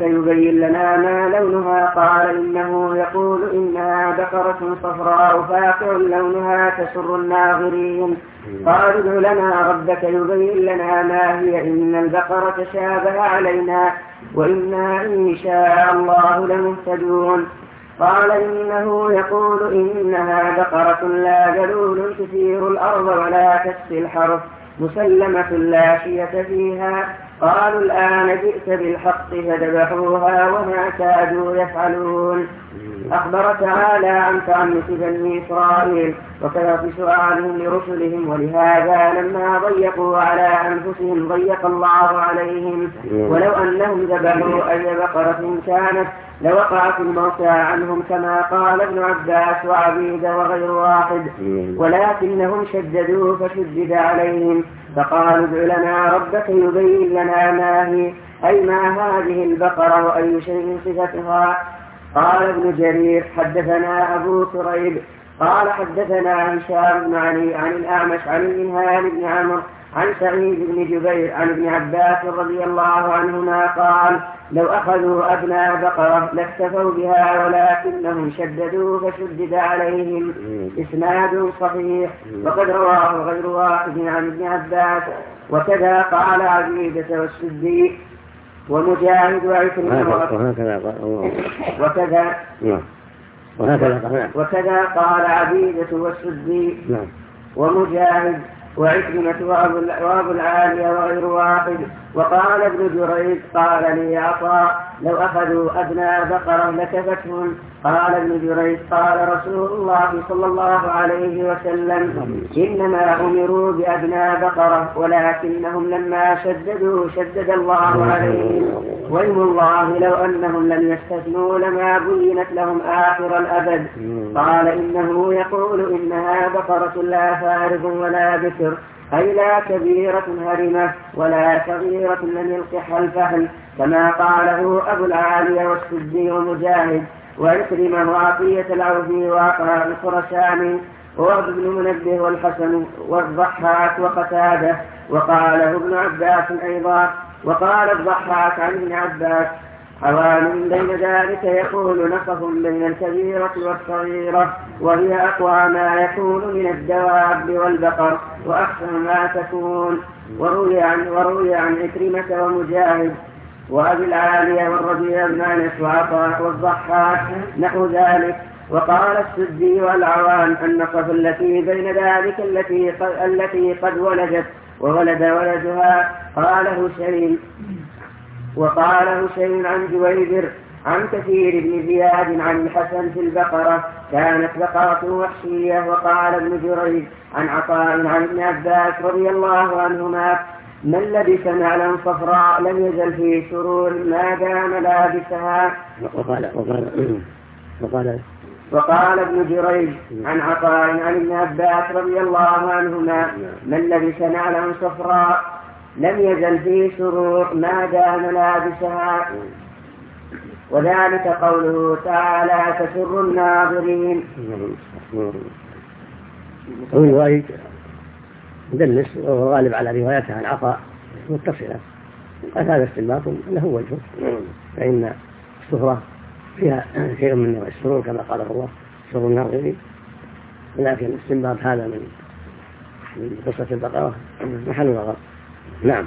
فيبين لنا ما لونها. قال إنه يقول إنها بقرة صفراء فاقع لونها تسر الناظرين. قال ادع لنا ربك يبين لنا ما هي إن البقرة شابه علينا وإنا إن شاء الله لمهتدون. قال إنه يقول إنها بقرة لا ذلول تثير الأرض ولا تسقي الحرث مسلمة لا شية فيها. قالوا الآن جئت بالحق فذبحوها وما كادوا يفعلون. أخبر تعالى عن تعنت بني إسرائيل وكثرة سؤالهم لرسلهم ولهذا لما ضيقوا على أنفسهم ضيق الله عليهم. ولو أنهم ذبحوا أي بقرة كانت لوقعت الموتى عنهم كما قال ابن عباس وعبيد وغير واحد ولكنهم شددوا فشدد عليهم فقالوا ادع لنا ربك يبين لنا ما هي أي ما هذه البقرة وأي شيء صفتها. قال ابن جرير حدثنا أبو كريب قال حدثنا هشام بن علي عن الأعمش عن المنهال بن عمرو عن سعيد بن جبير عن ابن عباس رضي الله عنهما قال لو أخذوا أبناء بقرة لاكتفوا بها ولكنهم شددوا فشدد عليهم. إسناد صحيح وقد رواه غير واحد عن ابن عباس. وكذا قال عبيدة والسدي ومجاهد وعكرمة وكذا قال عبيدة والسدي ومجاهد وعكرمة وأبو العالية وغير واحد. وقال ابن جريج قال لي عطاء لو أخذوا أبناء بقرة لكفتهم. قال ابن جريج قال رسول الله صلى الله عليه وسلم إنما أمروا بأبناء بقرة ولكنهم لما شددوا شدد الله عليهم وإن الله لو أنهم لم يستثنوا لما بينت لهم آخر الأبد. قال إنه يقول إنها بقرة لا فارغ ولا بكر أي لا كبيرة هرمة ولا صغيرة لم يلقح الفحل كما قاله أبو العالية والسدي ومجاهد وعكرمة وعطية العوفي وعطاء الخرساني ووهب بن منبه والحسن والضحاك وقتاده. وقاله ابن عباس أيضا. وقال الضحاك عن ابن عباس حوال بين ذلك يقول نصف بين الكبيرة والصغيرة وهي أقوى ما يكون من الدواب والبقر وأحسن ما تكون. وروي عن عكرمة ومجاهد وأبي العالية والربيع بن أنس وعطاء والضحاك نحو ذلك. وقال السدي والعوان النصف التي بين ذلك التي قد ولدت وولد ولدها. قاله شيء وقال هشيم عن جويبر عن كثير بن زياد عن الحسن في البقرة كانت بقرة وحشية. وقال ابن جريج عن عطاء عن ابن عباس رضي الله عنهما من لبس نعلا صفراء لم يزل في سرور ما دام لابسها. وقال ابن جريج عن عطاء عن ابن عباس رضي الله عنهما من لبس نعلا صفراء لم يزل في سرور ما دام لابسها. وذلك قوله تعالى تسر الناظرين. رواية مدلس وهو غالب على روايته عن عطاء متصلة قال هذا استنباط له وجهه فإن السفرة فيها شيء من السرور كما قال الله سر الناظرين ولكن استنباط هذا من قصة البقرة محل نظر. نعم.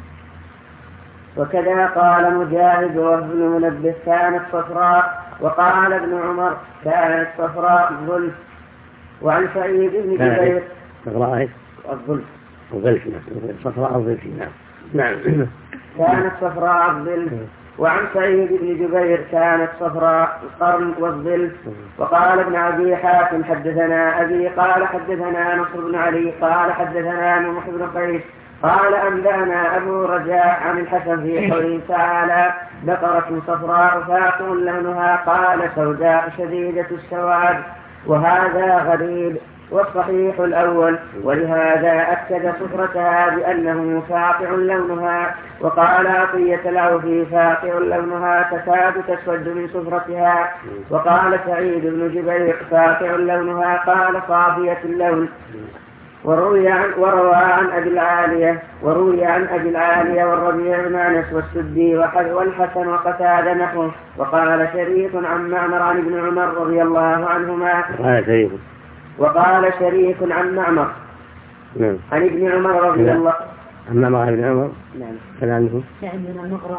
وكذا قال مجاهد وابن منبه كانت صفراء. وقال ابن عمر كانت صفراء الظلف. وعن سعيد بن جبير صفراء الظلف صفراء الظلف. نعم. كانت صفراء الظلف. وعن سعيد بن جبير كانت صفراء القرن والظلف. وقال ابن أبي حاتم حدثنا أبي قال حدثنا نصر بن علي قال حدثنا نوح بن قيس قال أنبأنا أبو رجاء عن الحسن في قوله تعالى بقرة صفراء فاقع لونها قال سوداء شديدة السواد. وهذا غريب والصحيح الأول ولهذا أكد صفرتها بأنه فاقع لونها. وقال عطية العوفي فاقع لونها تكاد تسود من صفرتها. وقال سعيد بن جبير فاقع لونها قال صافية اللون. وروي عن أبي العالية والربيع بن أنس والسدي والحسن وقتادة نحوه. وقال شريك عن معمر عن ابن عمر رضي الله عنهما. وقال شريك عن معمر عن ابن عمر رضي الله عن معمر عن ابن عمر. كلامه عندنا مغراء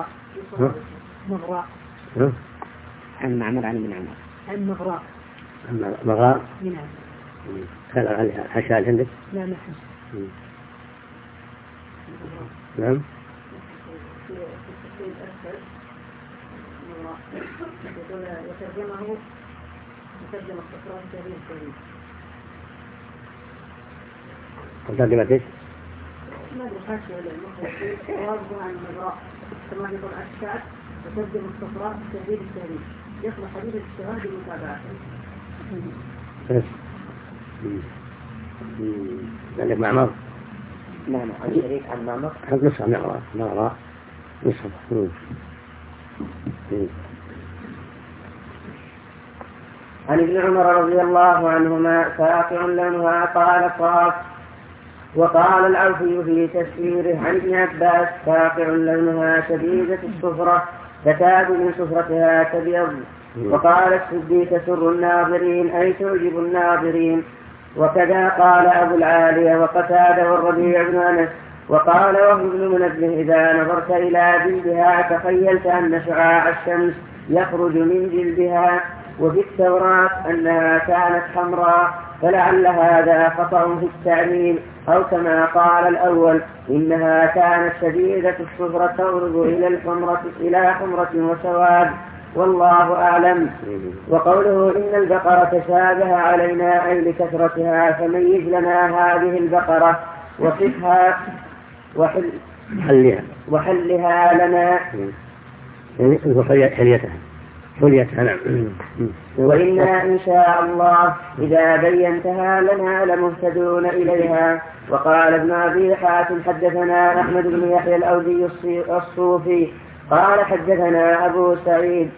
عن معمر عن ابن عمر عن مغراء. نعم. كان عليها حشال عندك؟ لا ما نعم. وترجمه مترجم الصفران كريم. ترجمة ايش؟ ما ادري حاشية ولا المخرج واضح عن المغراء كما يقول الشعب وترجم الصفران كريم يصلح حديث الشهاد المتابعة. بس. عندك معمر؟ نعم. عن شريك عن معمر. نصف معمر نصف. عن ابن عمر رضي الله عنهما فاقع لونها قال صاف. وقال العوفي في تفسيره عن ابن عباس فاقع لونها شديدة الصفرة تكاد من صفرتها تبيض. وقال السدي تسر الناظرين أي تعجب الناظرين. وكذا قال أبو العالية وقتادة والربيع بن أنس. وقال وهب بن منبه إذا نظرت إلى جلدها تخيلت أن شعاع الشمس يخرج من جلدها. وفي التوراة أنها كانت حمراء فلعل هذا خطأ في التعليل أو كما قال الأول إنها كانت شديدة الصفرة تغرب إلى حمرة وسواد والله أعلم. وقوله إن البقرة تشابه علينا أي لكثرتها فميز لنا هذه البقرة وصفها وحلها لنا حليتها نعم. وإنا إن شاء الله إذا بينتها لنا لمهتدون إليها. وقال ابن أبي حاتم حدثنا أحمد بن يحيى الأودي الصوفي قال حدثنا أبو سعيد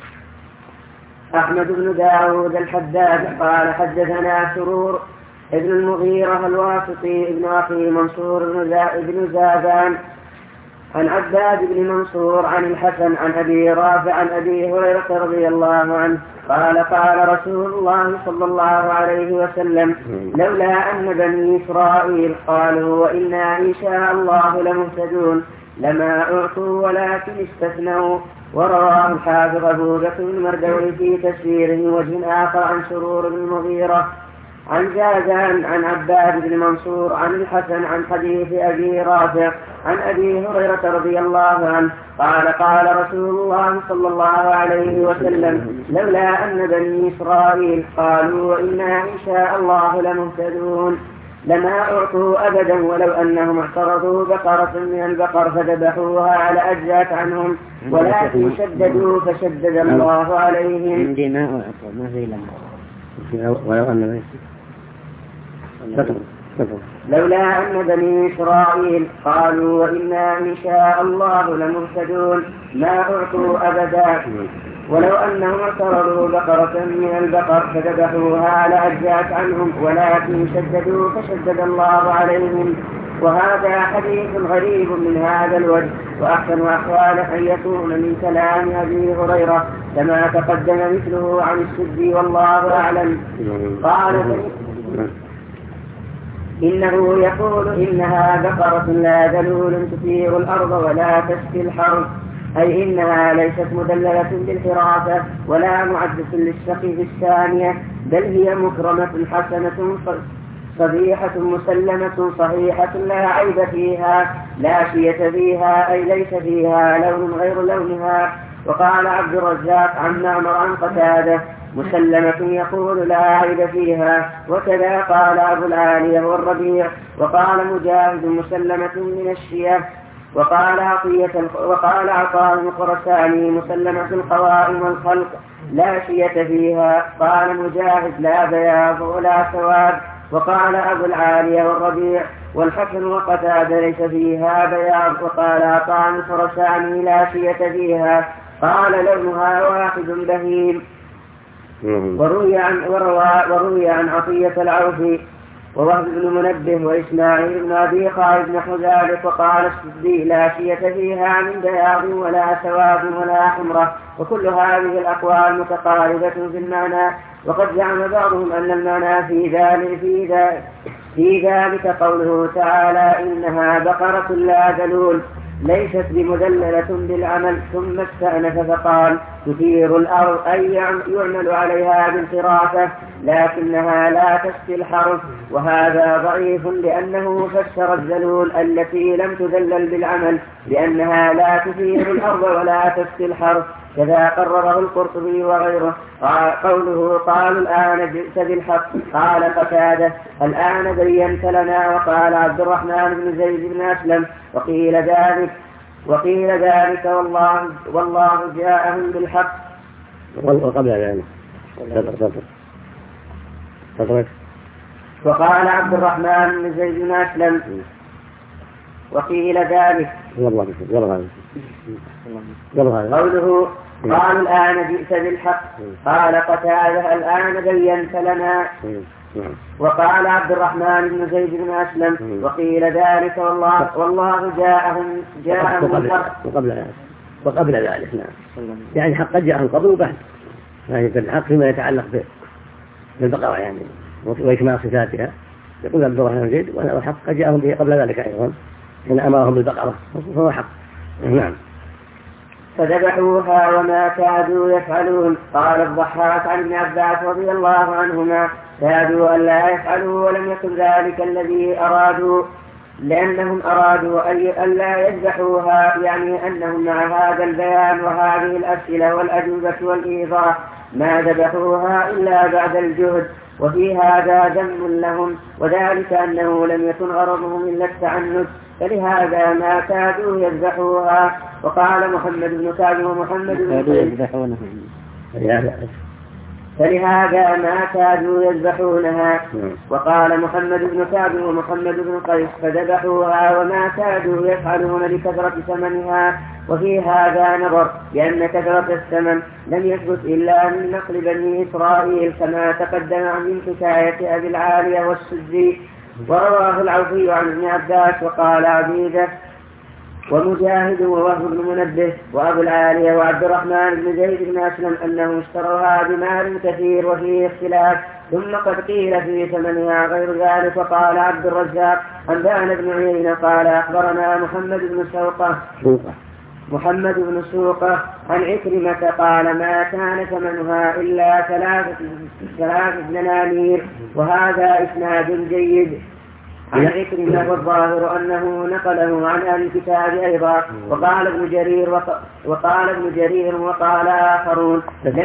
أحمد بن داود الحداد قال حدثنا سرور ابن المغيرة الواسطي ابن أخي منصور بن زادان عن عباد بن منصور عن الحسن عن أبي رافع عن أبي هريرة رضي الله عنه قال قال رسول الله صلى الله عليه وسلم لولا أن بني إسرائيل قالوا وإنا إن شاء الله لمهتدون لما أعطوا ولكن استثنوا. ورواه الحافظ أبو بكر المردوي في تفسيره وجه آخر عن سرور بن المغيرة عن جازان عن عباد بن منصور عن الحسن عن حديث أبي رافع عن أبي هريرة رضي الله عنه قال قال رسول الله صلى الله عليه وسلم لولا أن بني إسرائيل قالوا وإنا إن شاء الله لمهتدون لما أعطوا أبدا ولو أنهم اعترضوا بقرة من البقر فذبحوها على أجزات عنهم ولكن شددوا فشدد الله عليهم. عندي ما أعطوا ما في لما ولو أن لولا أن بني إسرائيل قالوا وإنا إن شاء الله لمهتدون ما أعطوا أبدا ولو أنهم اعترضوا بقرة من البقر فذبحوها على أجزات عنهم ولكن شددوا فشدد الله عليهم. وهذا حديث غريب من هذا الوجه وأحسن أحوال أن يكون من كلام أبي هريرة كما تقدم مثله عن السدي والله أعلم. قال إنه يقول إنها بقرة لا ذلول تثير الأرض ولا تسقي الحرث أي إنها ليست مدللة بالحراسة ولا معدة للسقي في الثانية بل هي مكرمة حسنة صبيحة مسلمة صحيحة لا عيب فيها لا شية فيها أي ليس فيها لون غير لونها. وقال عبد الرزاق عن معمر عن قتادة مسلمة يقول لا عيب فيها. وكذا قال أبو العالية والربيع. وقال مجاهد مسلمة من الشية. وقال عطاء الخرساني مسلمة القوائم والخلق لا شية فيها. قال مجاهد لا بياض ولا سواد. وقال أبو العالية والربيع والحسن وقتادة ليس فيها بياض. وقال عطاء الخرساني لا شية فيها. قال لونها واحد بهيم. وروي عن عطية العوفي ووهب بن منبه وإسماعيل بن أبي خالد بن حذافة. وقال السدي لا شية فيها من بياض ولا سواد ولا حمرة. وكل هذه الأقوال متقاربة في المعنى. وقد زعم بعضهم أن المعنى في ذلك قوله تعالى إنها بقرة لا ذلول ليست بمذللة بالعمل. ثم استأنف فقال تثير الأرض أي يعمل عليها بالفراسة لكنها لا تسقي الحرث. وهذا ضعيف لأنه فسر الذلول التي لم تذلل بالعمل بأنها لا تثير الأرض ولا تسقي الحرث. كذا قرره القرطبي وغيره. قوله قالوا الآن جئت بالحق. قال قتادة الآن بينت لنا. وقال عبد الرحمن بن زيد بن أسلم وقيل ذلك والله جاءهم بالحق. وقبل ذلك وقال عبد الرحمن بن زيد بن أسلم وقيل ذلك قوله قالوا الآن جئت بالحق. قال قتادة الآن بينت لنا. وقال عبد الرحمن بن زيد بن أسلم وقيل ذلك والله جاءهم الحق. وقبل ذلك نعم يعني حق قد جاءهم قبل وبعد. يعني الحق فيما يتعلق بالبقرة يعني وإكمال صفاتها. يقول عبد الرحمن بن زيد والحق قد جاءهم به قبل ذلك أيضا حين أمرهم بالبقرة فهو حق. نعم. فذبحوها وما كادوا يفعلون. قال الضحاك عن ابن عباس رضي الله عنهما كادوا أن لا يفعلوا ولم يكن ذلك الذي أرادوا لأنهم أرادوا أن لا يذبحوها يعني أنهم مع هذا البيان وهذه الأسئلة والأجوبة والإيضاح ما ذبحوها إلا بعد الجهد. وفي هذا ذم لهم وذلك أنه لم يكن غرضهم إلا التعنت فلهذا ما كادوا يذبحوها. وقال محمد بن كعب ومحمد بن قيس فلهذا ما كادوا يذبحونها. وقال محمد بن كعب ومحمد بن قيس فذبحوها وما كادوا يفعلون لكثرة ثمنها. وفي هذا نظر لأن كثرة الثمن لم يثبت إلا من نقل بني إسرائيل كما تقدم من حكاية أبي العالية والسدي. ورواه العوفي عن ابن عباس وقال عبيدة ومجاهد ووهب بن منبه وأبو العالية وعبد الرحمن بن زيد بن أسلم أنهم اشتروها بمال كثير وفيه اختلاف. ثم قد قيل في ثمنها غير ذلك. وقال عبد الرزاق أنبأنا بن عيينة قال أخبرنا محمد بن سوقة عن عكرمة قال ما كان ثمنها إلا 3 دنانير. وهذا إسناد جيد عن عكرمة والظاهر أنه نقله عن أهل الكتاب أيضا. وقال ابن جرير وقال آخرون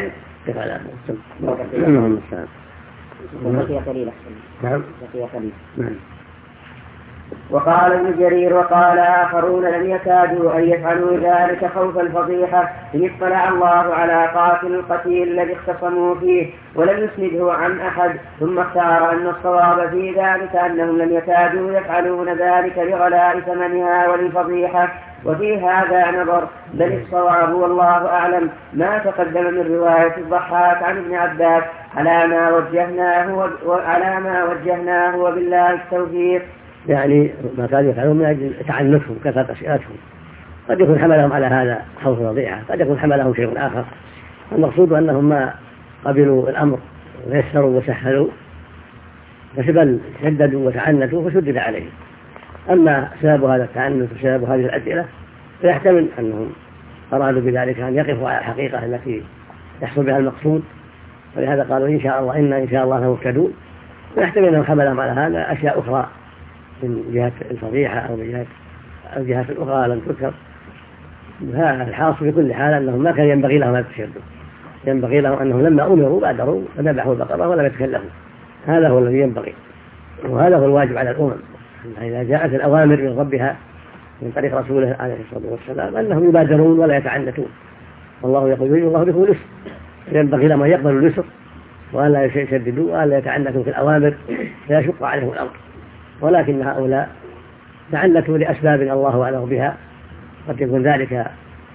وقال ابن جرير وقال آخرون لم يكادوا أن يفعلوا ذلك خوف الفضيحة إن اطلع الله على قاتل القتيل الذي اختصموا فيه ولم يسنده عن أحد. ثم اختار أن الصواب في ذلك أنهم لم يكادوا يفعلون ذلك لغلاء ثمنها وللفضيحة. وفي هذا نظر بل الصواب والله أعلم ما تقدم من رواية الضحاك عن ابن عباس على ما وجهناه وبالله التوفيق. يعني ما كانوا يفعلون من أجل تعنتهم كثرة أسئلتهم. قد يكون حملهم على هذا خوف الوضيعة قد يكون حملهم شيء آخر. المقصود أنهم ما قبلوا الأمر ويسروا وسهلوا فبل شددوا وتعنتوا فشدد عليهم. أما سبب هذا التعنت وسبب هذه الأسئلة فيحتمل أنهم أرادوا بذلك أن يقفوا على الحقيقة التي يحصل بها المقصود. ولهذا قالوا إن شاء الله مهتدون. ويحتمل أنهم حملهم على هذا أشياء أخرى من جهة الفضيحة أو من الجهات الأخرى لم تذكر. هذا الحاصل في كل حال أنهم ما كان ينبغي لهم أن يتشدوا. ينبغي لهم أنهم لما أمروا بادروا فذبحوا البقرة ولم يتكلفوا. هذا هو الذي ينبغي وهذا هو الواجب على الأمم. إذا جاءت الأوامر من ربها من طريق رسوله عليه الصلاة والسلام أنهم يبادرون ولا يتعنتون. والله يقول يريد الله بكم اليسر. ينبغي لهم أن يقبلوا اليسر وأن لا يشددوا وأن لا يتعنتوا في الأوامر فيشق عليهم الأمر. ولكن هؤلاء تعنتوا لأسباب الله أعلم بها. قد يكون ذلك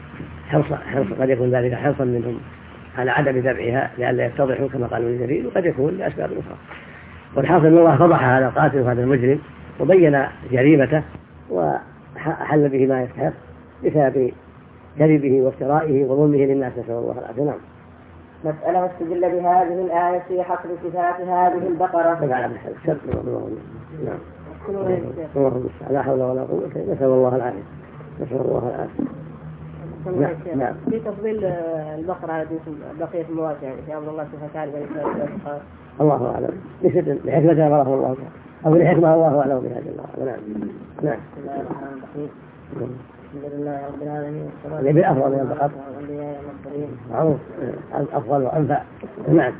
حرصا منهم على عدم ذبحها لئلا يتضحوا كما قال ابن جرير وقد يكون لأسباب أخرى. والحاصل أن الله فضح هذا القاتل وهذا المجرم وبين جريمته وحل به ما يستحق بسبب كذبه وافترائه وظلمه للناس، نسأل الله العافية. نعم. مسألة استدل بهذه الآية في حصر صفات هذه البقرة. نعم. لا حول ولا قوة، نسأل الله العافية. نسأل الله العافية. نعم. في تفضيل البقرة على بقية المواسع يعني في أمر الله سبحانه وتعالى. الله أعلم لحكمة أمره الله أو لحكمة الله أعلم بهذه الله. نعم. نعم. بسم الله الرحمن الرحيم. الحمد لله رب العالمين اللي بالأفضل من البقر معروف الأفضل وأنفع. نعم.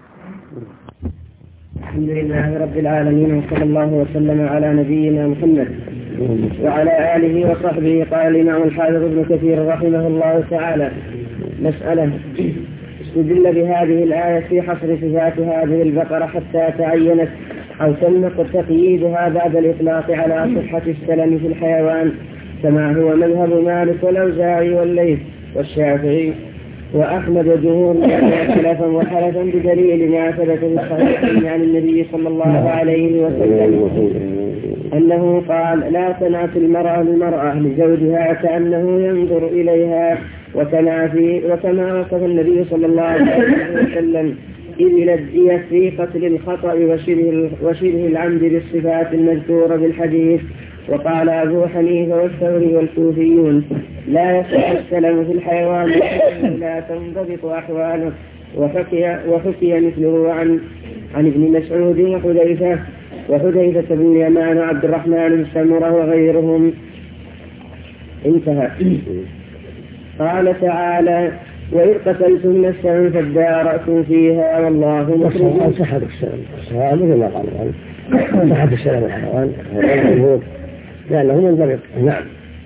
الحمد لله رب العالمين وصلى الله وسلم على نبينا محمد وعلى آله وصحبه. قال الإمام الحافظ ابن كثير رحمه الله تعالى: مسألة استدل بهذه الآية في حصر صفات هذه البقرة حتى تعينت أو تم تقييدها بعد الإطلاق على صحة السلم في الحيوان، كما هو مذهب مالك والأوزاعي والليث والشافعي وأحمد وجمهور خلفا وحلفا بدليل ما ثبت في الصحيح عن النبي صلى الله عليه وسلم أنه قال: لا تنعت المرأة لزوجها كأنه ينظر إليها. وكما وصف النبي صلى الله عليه وسلم إذ لدي في قتل الخطأ وشبه العمد بالصفات المذكورة بالحديث. وقال أبو حنيفة والثوري والكوفيون: لا يصح السلم في الحيوان لا تنضبط أحواله. وحكي مثله عن ابن مسعود وحذيفة بن اليمان وعبد الرحمن بن سمرة وغيرهم. انتهى. قال تعالى: وإذ قتلتم نفسا فادارأتم فيها والله مخرج. صحة السلام مثل ما قالوا صحة السلام الحيوان لأنه منضبط. نعم.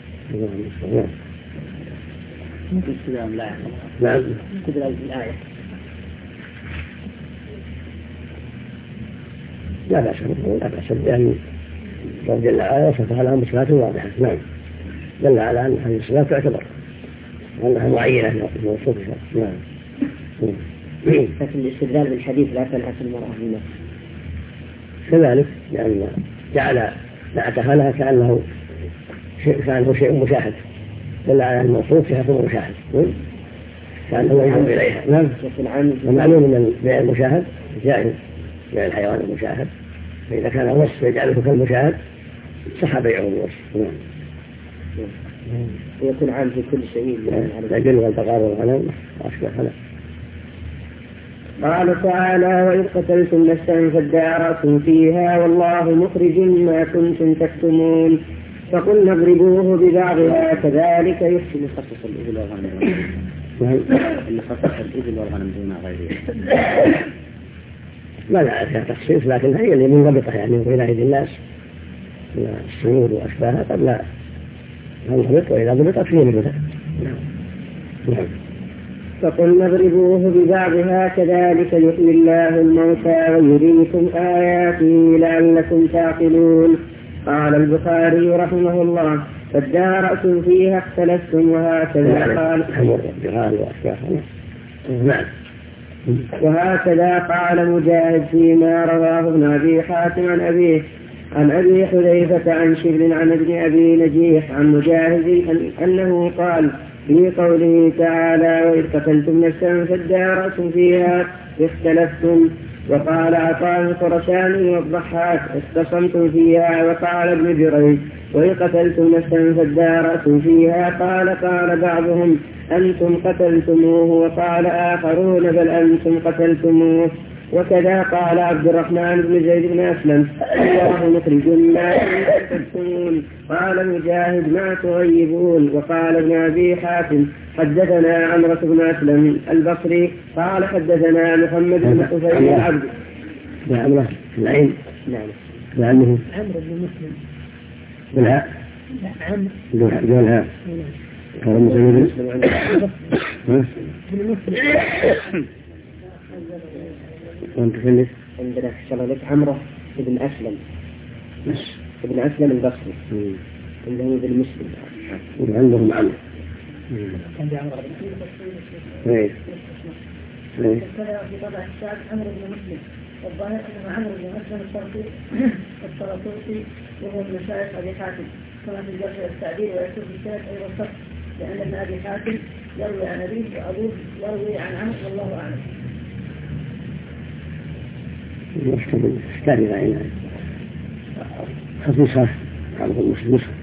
نعم. الآية لا بأس لأن الله جل وعلا وصفها لهم بصفات واضحة. نعم. دل على أن هذه الصفات تعتبر وأنها معينة موصوفة. نعم. لكن الاستدلال بالحديث لا تنعت المرأة بالنفس كذلك، لأن جعل نعتها لها كأنه شيء مشاهد، دل على الموصوف فيها كل مشاهد كأنه ينظر إليها. نعم. ومعلوم أن بيع المشاهد جائز، بيع الحيوان المشاهد، فإذا كان الوصف يجعله كالمشاهد صح بيعه الوصف. نعم. ويكون عام في كل شيء العجل والبقار والغنم وأشبه. قال تعالى: وإذ قتلتم نفسا فادارأتم فيها والله مخرج ما كنتم تكتمون فقلنا اضربوه ببعضها كذلك يحسن. خصص الإبل والغنم إن خصص الإبل والغنم دون غيره. ما لا فيها تخصيص، لكن هي اللي منضبطة يعني وإلى أيدي الناس من السنود وأشباهها قد لا تنضبط، وإذا ضبطت فيه نبتة. نعم. فقلنا اضربوه ببعضها كذلك يحيي الله الموتى ويريكم آياته لعلكم تعقلون. قال البخاري رحمه الله: فادارأتم فيها اختلفتم وهكذا قال مجاهد فيما رواه ابن أبي حاتم عن أبي حذيفة عن شبل عن ابن أبي نجيح عن مجاهد أنه قال في قوله تعالى: وإذ قتلتم نفسا فادارأتم فيها اختلفتم. وقال عطاء الخرساني والضحاك: اختصمتم فيها. وقال ابن جريج: وإذ قتلتم نفسا فادارأتم فيها قال بعضهم: أنتم قتلتموه. وقال آخرون: بل أنتم قتلتموه. وكذا قال عبد الرحمن بن زيد بن أسلم: الله مخرج ما تكتمون. قال مجاهد: ما تغيبون. وقال ابن أبي حاتم: حدثنا عمرو بن أسلم البصري قال حدثنا محمد بن حسين العبد. عمرو العين. نعم. عمرو بن مسلم بالهاء. بالهاء. قال مسلم وانت فين؟ عندنا في شغلك عمرو بن أسلم ابن أسلم البصري عنده ابن مسلم وعندهم عمرو. عندي عمرو ايه في طبع الشعب عمرو بن مسلم والظاهر أن عمرو بن مسلم الطرطوسي وهو من مشايخ أبي حاتم كما في الجرح والتعديل ويكتب في السند أيضا الصف لأن ابن أبي حاتم يروي عن أبيه وأبوه يروي عن عمرو والله أعلم. يحتاج إلى خصوصا عمرو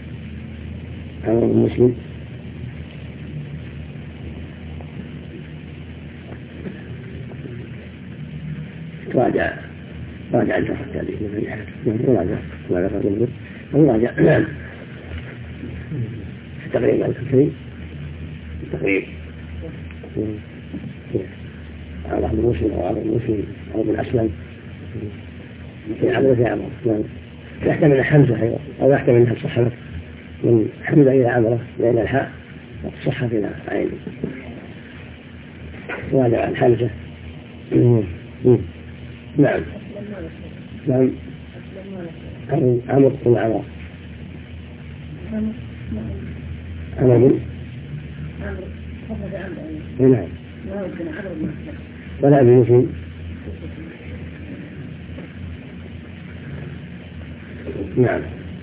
المسلم راجع الجرح التعديل من أبي حاتم وراجع ما ذكر منه وراجع في تقريب الكثير تقريب على عبد المسلم أو عبد المسلم أو ابن أسلم في عبد في عمرو يحتمل حمزة أيضا أو يحتمل أنها الصحة من حمزة إلى عمرو لأن الحاء الصحة إلى عين راجع عن حمزة. نعم نعم عمرو بن عمرو نعم ولا أبي مسلم نعم.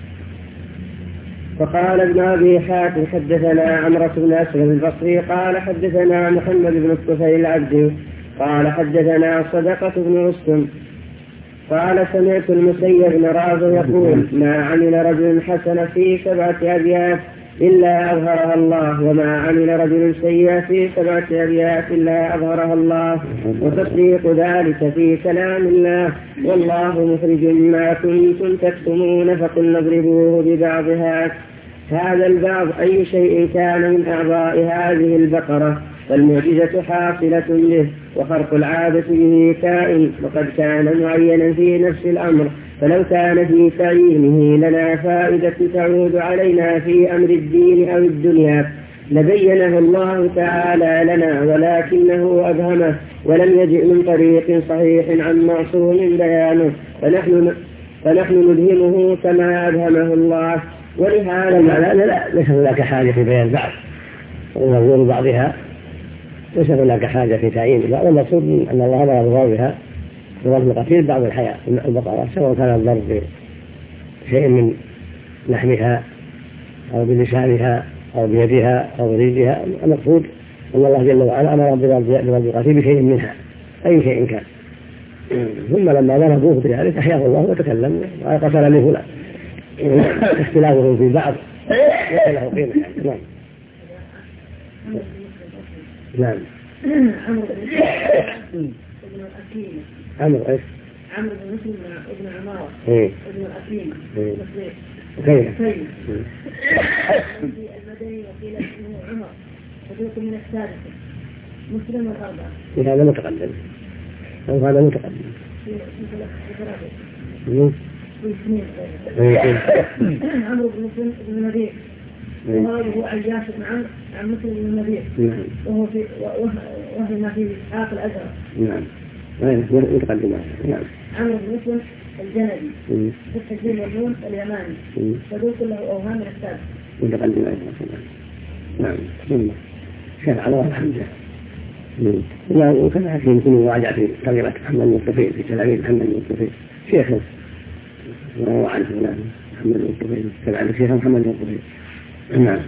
فقال ابن أبي حاتم حدثنا عمرو بن أسلم البصري قال حدثنا محمد بن الطفيل العبدي قال حدثنا صدقة بن رستم قال سمعت المسيب بن رافع يقول ما عمل رجل حسن في 7 أبيات إلا أظهرها الله وما عمل رجل سيئا في 7 أبيات إلا أظهرها الله وتصديق ذلك في كلام الله والله مخرج ما كنتم تكتمون فقلنا اضربوه ببعضها. هذا البعض أي شيء كان من أعضاء هذه البقرة فالمعجزة حاصلة به وخرق العادة به كائن وقد كان معينا في نفس الأمر فلو كان في تعيينه لنا فائدة تعود علينا في أمر الدين أو الدنيا لبينه الله تعالى لنا ولكنه أبهمه ولم يجئ من طريق صحيح عن معصوم بيانه فنحن نلهمه كما أبهمه الله. ولهذا لا ليس هناك حاجة في بيان بعض ونظور بعضها ليس هناك حاجة في تعيين بعض والمقصود أن الله أمر بضربها بضرب القتيل بعض الحياة من البقرة سواء كان الضرب بشيء من لحمها أو بلسانها أو بيدها أو برجلها. المقصود أن الله جل وعلا أمر بضرب القتيل بشيء منها أي شيء كان ثم لما ضربوه بذلك أحياه الله وتكلم وقتل من فلان اختلافهم في بعض ليس له قيمة. نعم عمرو ايش؟ عمرو بن مسلم ابن عمارة ابن الأكليم كيف؟ المدني وقيل اسمه عمر صديق من السادسة مسلم الأربعة. هذا متقدم أو هذا متقدم عمرو بن مسلم بن نبيه وهو عياش بن عمرو عن مسلم بن نبيه وهو في إسحاق الأزرق. نعم متقدم. نعم عمرو بن مسلم الجندي فتح الدين والنون اليماني صدوق له أوهام من السادس متقدم أيضا. نعم ثم شيخ على الحمد لله وكذا حكيم يكون راجع في تغييرات محمد بن الطفيل في تلاميذ محمد بن الطفيل شيخه وهو عنه محمد بن الطفيل تبع الشيخ محمد بن الطفيل. نعم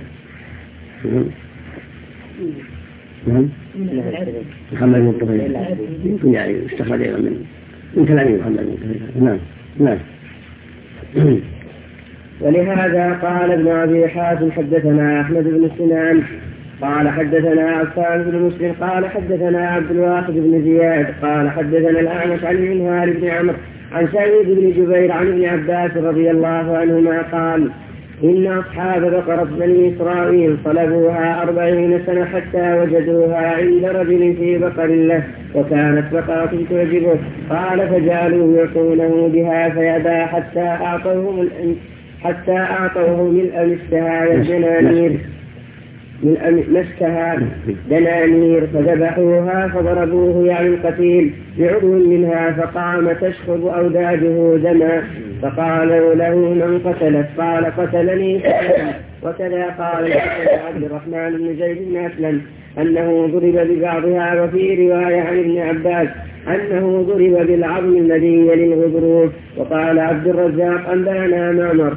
محمد بن الطفيل يمكن يعني استخرج أيضا من تلاميذ محمد بن الطفيل. نعم ولهذا قال ابن أبي حاتم حدثنا أحمد بن سنان قال حدثنا عفان بن مسلم قال حدثنا عبد الواحد بن زياد قال حدثنا الأعمش عن المنهار بن عمرو عن سعيد بن جبير عن ابن عباس رضي الله عنهما قال إن أصحاب بقرة بني إسرائيل طلبوها 40 سنة حتى وجدوها عند رجل في بقر له وكانت بقرة تعجبه قال فجعلوا يعطونه بها فيبى حتى أعطوه ملء مسكها دنانير فذبحوها فضربوه يعني القتيل بعضو منها فقام تشخب أوداجه دما فقالوا له من قتلت قال قتلني وكذا قال عبد الرحمن بن زيد بن أسلم أنه ضرب ببعضها، وفي رواية عن ابن عباس أنه ضرب بالعظم الذي يلي الغضروف. وقال عبد الرزاق أنبأنا معمر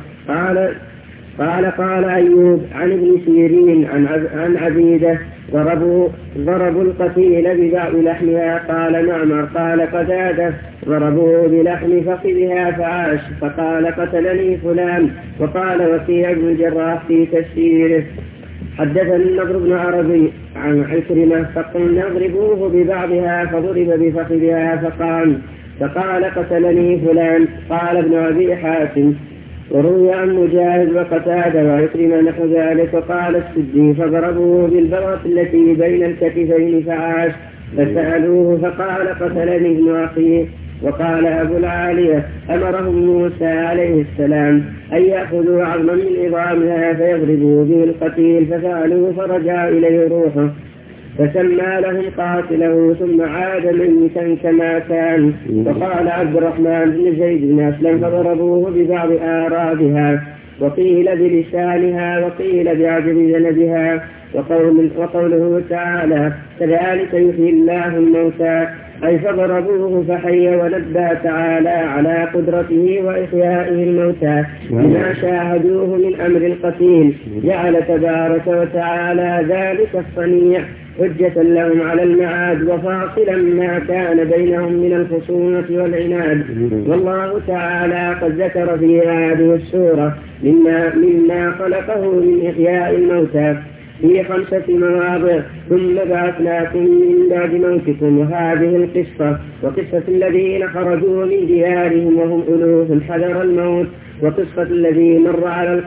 قال أيوب عن ابن سيرين عن عبيدة ضربوا القتيل ببعض لحمها. قال معمر قال قتادة ضربوه بلحم فخذها فعاش، فقال قتلني فلان. وقال وكيع بن الجراح في تفسيره حدثني النضر بن عربي عن عكرمة فقلنا اضربوه ببعضها، فضرب بفخذها فقال قتلني فلان. قال ابن أبي حاتم وروي عن مجاهد وقتادة وعكرمة نحو ذلك. وقال السدي فضربوه بالبغة التي بين الكتفين فعاش، فسألوه فقال قتلني ابن أخيه. وقال أبو العالية أمرهم موسى عليه السلام أن يأخذوا عظما من عظامها فيضربوا به القتيل، ففعلوا فرجع إليه روحه، فسمى لهم قاتله ثم عاد ميتا كما كان. وقال عبد الرحمن بن زيد بن أسلم فضربوه ببعض آرابها، وقيل بلسانها وقيل بعجب ذنبها. وقوله تعالى كذلك يحيي الله الموتى، أي فضربوه فحي، ونبه تعالى على قدرته وإحيائه الموتى بما شاهدوه من أمر القتيل. جعل تبارك وتعالى ذلك الصنيع حجة لهم على المعاد وفاصلا ما كان بينهم من الخصومة والعناد. والله تعالى قد ذكر في هذه السورة مما خلقه من إحياء الموتى في 5 مواضع. ثم بعثناكم من بعد موتكم، وهذه القصة وقصة الذين خرجوا من ديارهم وهم ألوف حذر الموت، وقصة الذي مر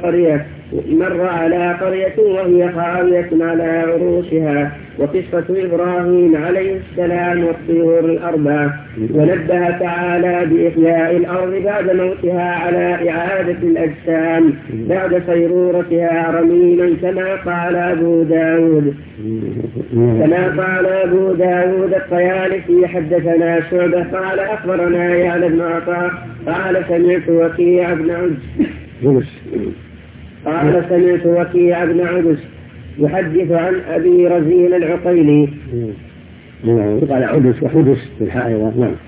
على قرية وهي خاوية على عروشها، وقصة إبراهيم عليه السلام والطيور الأربع. ونبه تعالى بإحياء الأرض بعد موتها على إعادة الأجسام بعد صيرورتها رميما، كما قال أبو داود الطيالسي حدثنا شعبة قال أخبرنا يعلى بن عطاء قال سمعت وكيع بن عدس يحدث عن أبي رزين العقيلي قال عدس وحدس في الحائرة.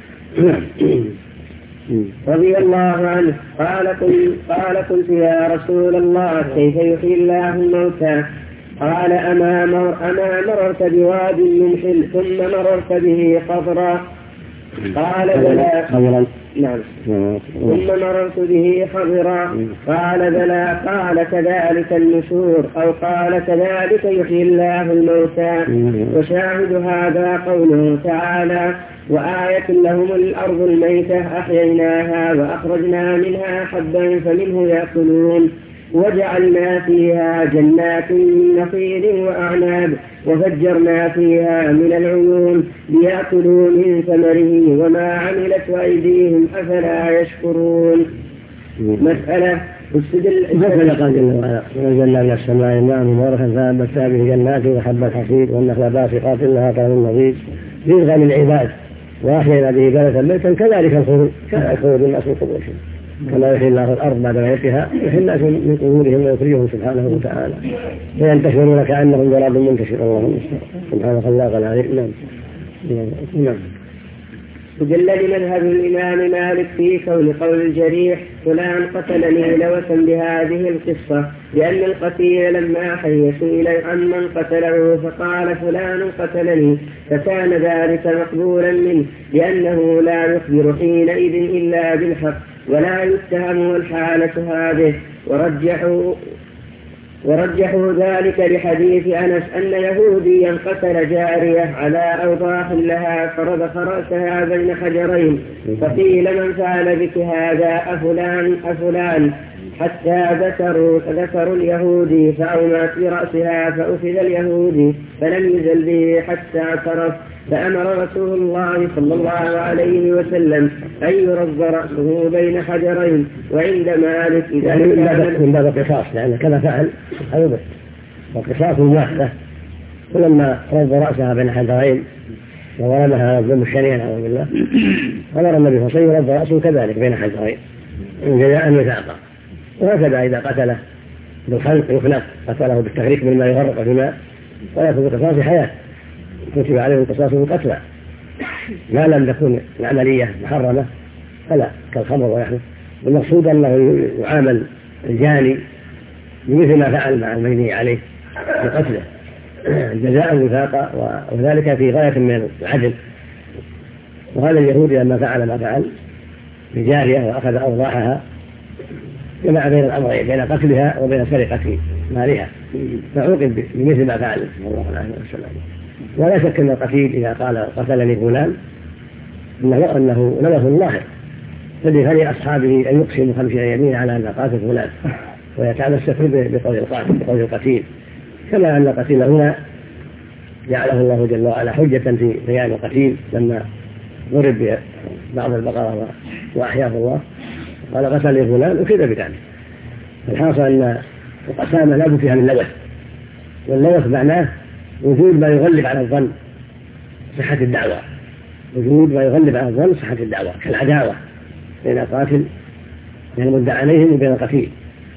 رضي الله عنه قال قلت يا رسول الله كيف يحيي الله الموتى؟ قال أما مررت بواد من حل ثم مررت به خضرا؟ قال بلى. نعم. ثم مررت به خضرا؟ قال بلى. قال كذلك النشور، أو قال كذلك يحيي الله الموتى. وشاهد هذا قوله تعالى وآية لهم الأرض الميتة أحييناها وأخرجنا منها حبا فمنه يأكلون، وجعلنا فيها جنات من نخيل وأعناب وفجرنا فيها من العيون ليأكلوا من ثمره وما عملت أيديهم أفلا يشكرون. مسألة هكذا قال جل وعلا ونزلنا من السماء ماء مباركا فأنبتنا به جنات وحب الحصيد والنخل باسقات لها طلع نضيد رزقا للعباد، وأحيينا به بلدا ميتا كذلك الخروج الناس من قبورهم، كما يحيي الله الأرض بعد موتها يحيي الناس من قبورهم ويخرجهم سبحانه وتعالى فينتشرون كأنهم جراد منتشر. اللهم سبحانك الله العظيم. نعم. استدل لمذهب الإمام مالك في كون قول الجريح فلان قتلني لوثا بهذه القصة، لأن القتيل لما حي سئل عن من قتله فقال فلان قتلني، فكان ذلك مقبولا منه لأنه لا يخبر حينئذ إلا بالحق ولا يتهم الحالة هذه. ورجحوا ذلك لحديث أنس أن يهوديا قتل جارية على أوضاح لها فرضخ رأسها بين حجرين، فقيل من فعل بك هذا أفلان حتى ذكروا اليهودي فأومت برأسها فأخذ اليهودي فلم يزل به حتى اعترف، فأمر رسول الله صلى الله عليه وسلم أن يرد رأسه بين حجرين. وعند مالك يعني من باب القصاص لأن كما فعل أيضا والقصاص المواحدة، ولما رد رأسها بين حجرين وظلمها الظلم الشنيع نعوذ بالله أمر النبي صلى الله عليه وسلم يرد رأسه كذلك بين حجرين جزاء وثاقا. وهكذا إذا قتله بالخلق يخلق، قتله بالتغريق بالماء يغرق في الماء ولا يكون القصاص حياة، كتب عليه القصاص بالقتلى ما لم تكن العملية محرمة فلا كالخمر ويحدث. المقصود أنه يعامل الجاني بمثل ما فعل مع المجني عليه بقتله جزاء وفاقا، وذلك في غاية من العدل. وهذا اليهود لما فعل ما فعل بجارية وأخذ أوضاحها جمع بين الأمرين، بين قتلها وبين سرقة مالها، فعوقب بمثل ما فعل صلى الله عليه وسلم. ولا شك أن القتيل إذا قال قتلني فلان أنه لمس الله، فلأصحابه أن يقسموا 50 يمين على أن قاتل فلان ويتمسك بقول القاتل بقول القتيل، كما أن القتيل هنا جعله الله جل وعلا حجة في بيان القتيل لما ضرب بعض البقرة وأحياه الله قال قتل فلان وكذا بذلك. الحاصل أن القسامة لا بد فيها من لوث، واللوث معناه وجود ما يغلب على الظن صحة الدعوة، وجود ما يغلب على الظن صحة الدعوة كالعداوة بين القاتل بين المدعى عليهم وبين القتيل،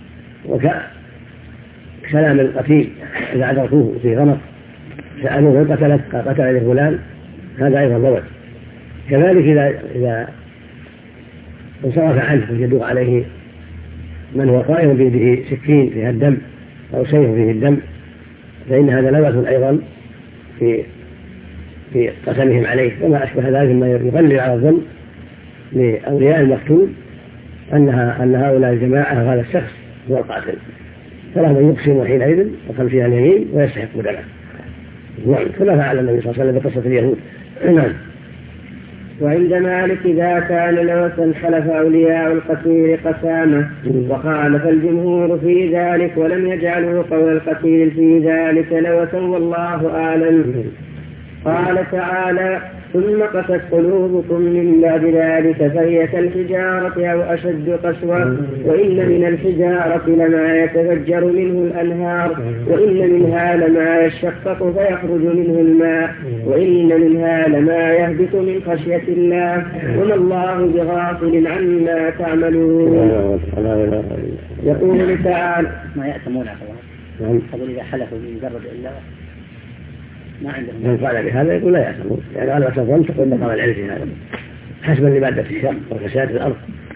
وكلام القتيل إذا أدركوه في غمط سألوه قتلت قتل لفلان هذا أيضا لوث. كذلك إذا انصرف عنه وجدوا عليه من هو قائم بيده سكين فيها الدم أو سيف فيه الدم فإن هذا لوث أيضا في قسمهم عليه، وما أشبه ذلك مما يغلب على الظن لأولياء المقتول أن هؤلاء الجماعة هذا الشخص هو القاتل، فلهم أن يقسموا حينئذ وخلفها اليمين ويستحقوا دمه. كما فعل النبي صلى الله عليه وسلم بقصة اليهود. نعم. وعند مالك إذا كان لوثا خلف أولياء القتيل قسامة، وخالف الجمهور في ذلك ولم يجعلوا قول القتيل في ذلك لوثا والله أعلم. قال تعالى: ثم قست قلوبكم من بعد ذلك فهي كالحجارة أو أشد قسوة، وإن من الحجارة لما يتفجر منه الأنهار، وإن منها لما يشقق فيخرج منه الماء، وإن منها لما يهبط من خشية الله، وما الله بغافل عما تعملون. يقول تعالى: ما يأتمون أقول إذا حلفوا بمجرد إلا ما عندهم من قال بهذا يقول لا يأثمون، يعني على أساس ظن تقول مقام العلم في هذا حسبا لمادة الشر وفساد الأرض.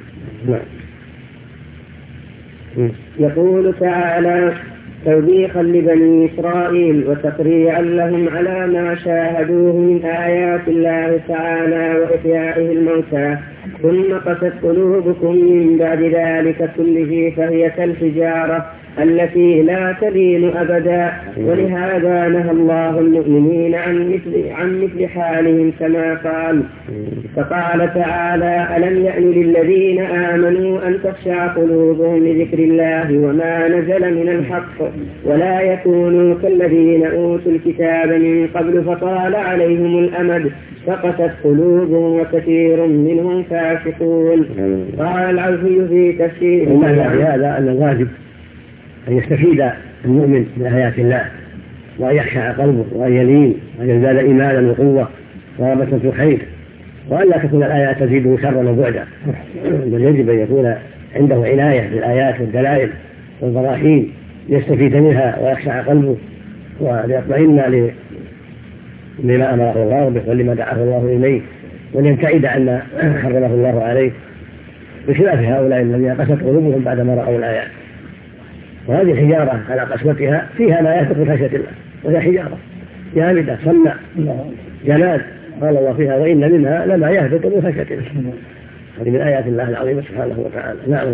يقول تعالى: توبيخا لبني إسرائيل وتقريعا لهم على ما شاهدوه من آيات الله تعالى وإحيائه الموتى. ثم قست قلوبكم من بعد ذلك كله فهي كالحجارة التي لا تلين أبدا، ولهذا نهى الله المؤمنين عن مثل حالهم كما قال. فقال تعالى: ألم يأن للذين آمنوا أن تخشع قلوبهم لذكر الله وما نزل من الحق، ولا يكونوا كالذين أوتوا الكتاب من قبل فطال عليهم الأمد فقست قلوبهم وكثير منهم فاسقون. قال العوفي في تفسير هذا أن الواجب أن يستفيد المؤمن من آيات الله وأن يخشع قلبه وأن يلين وأن يزداد إيمانا وقوة ورغبة في الخير، وأن لا تكون الآيات تزيده شرا وبعدا، بل يجب أن يكون عنده عناية بالآيات والدلائل والبراهين ليستفيد منها ويخشع قلبه وليطمئن لما أمره الله به ولما دعاه الله إليه، وليبتعد عن حرمه الله عليه، بخلاف هؤلاء الذين قست قلوبهم بعدما رأوا الآيات. وهذه الحجارة على قسوتها فيها ما يهبط من خشية الله، وهي حجارة جامدة صماء جماد، قال الله فيها: وإن منها لما يهبط من خشية الله. هذه من آيات الله العظيمة سبحانه وتعالى. نعم.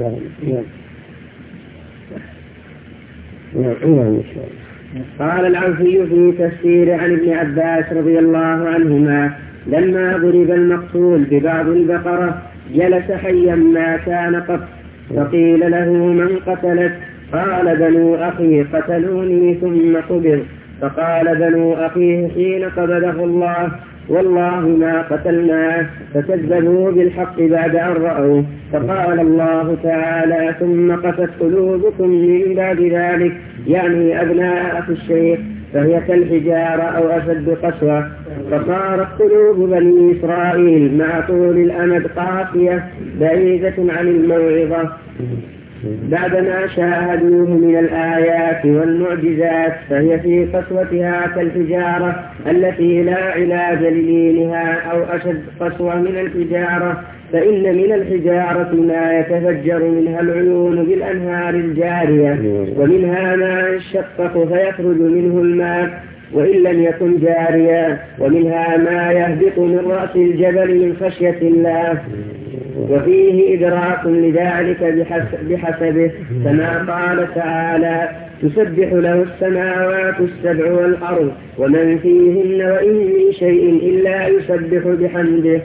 الله. قال العوفي في تفسير عن ابن عباس رضي الله عنهما: لما ضرب المقتول ببعض البقرة جلس حيا ما كان قط، فقيل له: من قتلت؟ قال: بنو أخي قتلوني ثم قبر. فقال بنو أخيه حين قبضه الله: والله ما قتلناه، فكذبوا بالحق بعد أن رأوه. فقال الله تعالى: ثم قست قلوبكم من بعد ذلك، يعني أبناء أخي الشيخ، فهي كالحجارة أو أشد قسوة. فصارت قلوب بني إسرائيل مع طول الأمد قاسية بعيدة عن الموعظة. بعدما شاهدوه من الآيات والمعجزات، فهي في قسوتها كالحجارة التي لا علاج للينها أو أشد قسوة من الحجارة، فإن من الحجارة ما يتفجر منها العيون بالأنهار الجارية، ومنها ما يشقق فيخرج منه الماء وإن لم يكن جاريا، ومنها ما يهبط من رأس الجبل من خشية الله، وفيه إدراك لذلك بحسبه، كما قال تعالى: تسبح له السماوات السبع والأرض ومن فيهن وإن من شيء إلا يسبح بحمده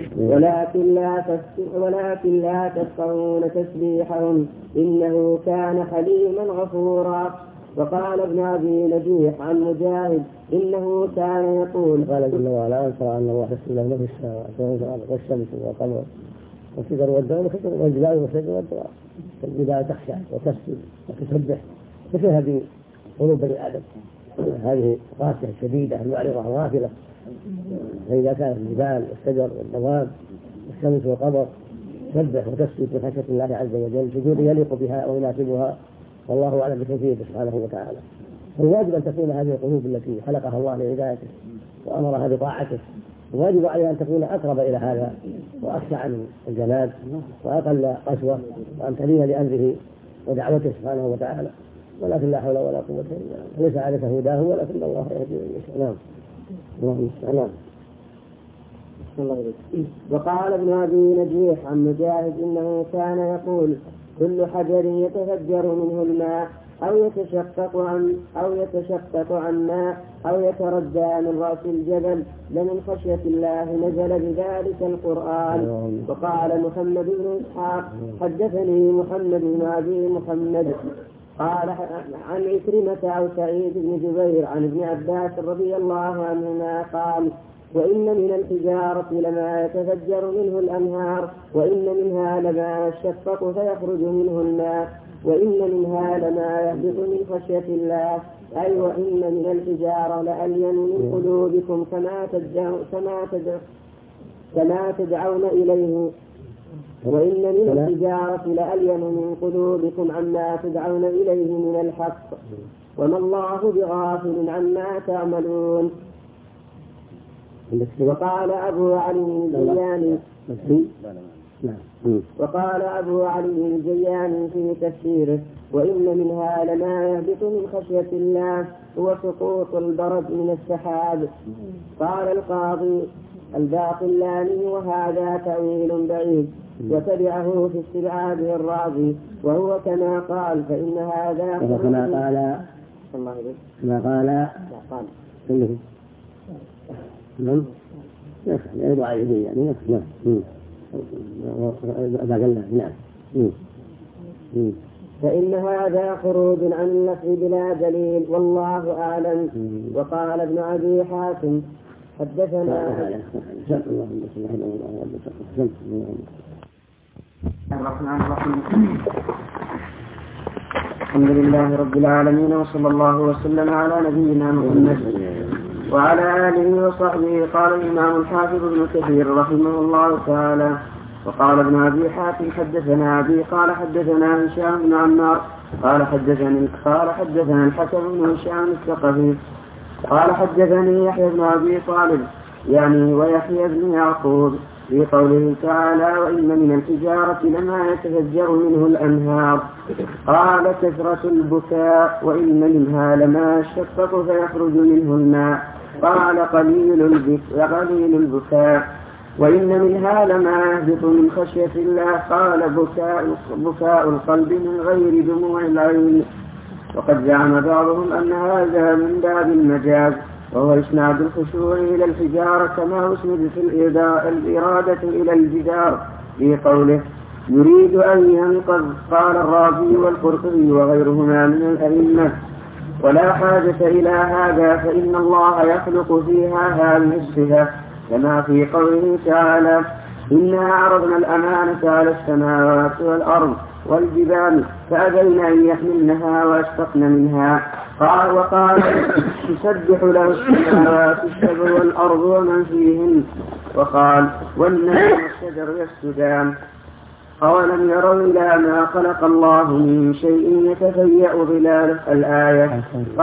ولكن لا تفقهون تسبيحهم إنه كان حليما غفورا. وقال ابن أبي نجيح عن مجاهد إنه كان يقول: قال جل وعلا: ترى أن الله يسجد له في السماوات والشمس والقمر والشجر والدوام والجبال والشجر والدوام، الجبال تخشع وتسجد وتسبح، مثل هذه قلوب بني آدم، هذه قاسية شديدة معرضة غافلة. فإذا كانت الجبال والشجر والدوام والشمس والقمر تسبح وتسجد بخشية الله عز وجل سجود يليق بها ويناسبها، والله أعلم بكيفيته سبحانه وتعالى. فالواجب أن تكون هذه القلوب التي خلقها الله لعبادته وأمرها بطاعته، الواجب عليها أن تكون أقرب إلى هذا وأخشع عن الجناب وأقل قسوة، وأن تلين لأمره ودعوته سبحانه وتعالى، ولكن لا حول ولا قوة إلا بالله، ليس عليك هداه ولكن الله يهدي من يشاء. نعم. وقال ابن أبي نجيح عن مجاهد إنه كان يقول: كل حجر يتفجر منه الماء أو يتشقق عن ماء أو يتردى من رأس الجبل لمن خشية الله نزل بذلك القرآن. وقال محمد بن إسحاق: حدثني محمد بن أبي محمد قال عن عكرمة أو سعيد بن جبير عن ابن عباس رضي الله عنهما قال: وإن من الحجارة لما يتفجر منه الأنهار وإن منها لما يشقق فيخرج منه الماء وإن منها لما يهبط من خشية الله، أي وإن من الحجارة لألين من قلوبكم كما تدعون إليه، وإن من الحجارة لألين من قلوبكم عما تدعون إليه من الحق وما الله بغافل عما تعملون. وقال أبو علي الجياني في تفسيره: وإن منها لما يهبط من خشية الله هو سقوط البرد من السحاب. قال القاضي الباقلاني: وهذا تأويل بعيد، وتبعه في استبعاده الرازي، وهو كما قال، فإن هذا كما قال نعم يضع يديه يعني نعم. فإن هذا خروج عن النفي بلا دليل والله أعلم. وقال ابن أبي حاتم: حدثنا الرحمن الرحيم. الحمد لله رب العالمين، وصلى الله وسلم على نبينا محمد وعلى آله وصحبه. قال الإمام الحافظ ابن كثير رحمه الله تعالى: وقال ابن أبي حاتم: حدثنا أبي قال حدثنا هشام بن عمار قال حدثنا الحسن بن هشام الثقفي قال حدثني يحيى بن أبي طالب يعني ويحيى بن يعقوب في قوله تعالى: وإن من الحجارة لما يتفجر منه الأنهار. قال: كثرة البكاء، وإن منها لما يشقق فيخرج منه الماء. قال: قليل البكاء، وإن منها لما يهبط من خشية الله. قال: بكاء القلب من غير دموع العين. وقد زعم بعضهم أن هذا من باب المجاز، وهو إسناد الخشوع إلى الحجارة كما أسند في الإرادة إلى الجدار في قوله: يريد أن ينقذ. قال الرازي والقرطبي وغيرهما من الأئمة: ولا حاجة إلى هذا، فإن الله يخلق فيها هذه الصفة، كما في قوله تعالى: إنا عرضنا الأمانة على السماوات والأرض والجبال فأبين أن يحملنها وأشفقن منها. وقال: تسبح له السماوات السبع والأرض ومن فيهن. وقال: والنجم والشجر يسجدان. أولم يروا إلى ما خلق الله من شيء يتفيأ ظلاله الآية.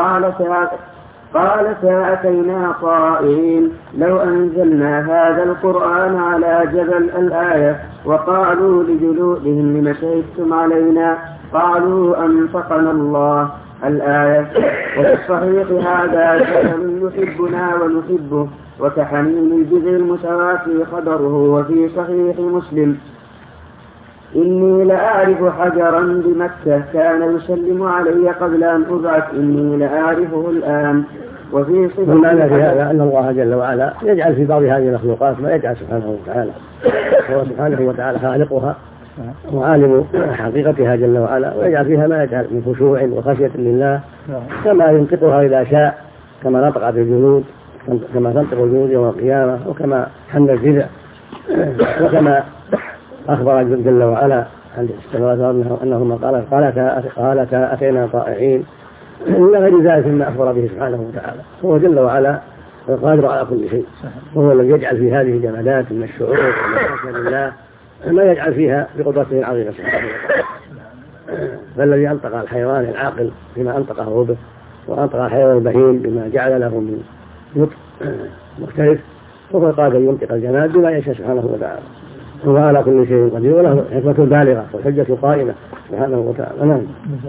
قال سأتينا طائعين لو أنزلنا هذا القرآن على جبل الآية. وقالوا لجلودهم لم شهدتم علينا قالوا أنطقنا الله الآية. وفي الصحيح هذا جبل يحبنا ونحبه وكحنين الجذع المتواتي خبره. وفي صحيح مسلم إني لأعرف حجرا بمكة كان يسلم علي قبل أن أبعث إني لأعرفه الآن. وفي صفة المعنى في هذا أن الله جل وعلا يجعل في بعض هذه المخلوقات ما يجعل سبحانه وتعالى، هو سبحانه وتعالى خالقها وعالم حقيقتها جل وعلا، ويجعل فيها ما يجعل من خشوع وخشية لله كما ينطقها إذا شاء، كما نطق بالجنود كما تنطق الجنود يوم القيامة، وكما حن الجذع، وكما أخبر جل وعلا عن السماوات أنهما قالتا أتينا طائعين إلى غير ذلك مما أخبر به سبحانه وتعالى. هو جل وعلا القادر على كل شيء، وهو الذي يجعل في هذه الجمادات من الشعور والخشية لله ما يجعل فيها بقدرته العظيمة سبحانه وتعالى. فالذي أنطق الحيوان العاقل بما أنطقه به، وأنطق الحيوان البهيم بما جعل له من نطق مختلف، فهو قادر ينطق الجماد بما يشاء سبحانه وتعالى. هو على كل شيء قدير وله حكمة بالغة والحجة قائمة سبحانه وتعالى. نعم.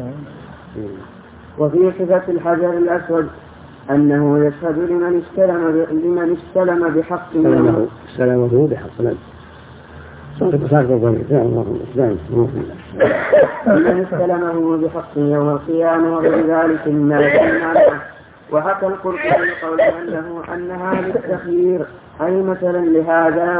وفي صفة الحجر الأسود أنه يشهد لمن استلم بحق استلمه بحق. لمن استلمه بحق يوم القيامة وغير ذلك مما يتم. وحكى القرطبي قولا أنها للتخيير، أي مثلا لهذا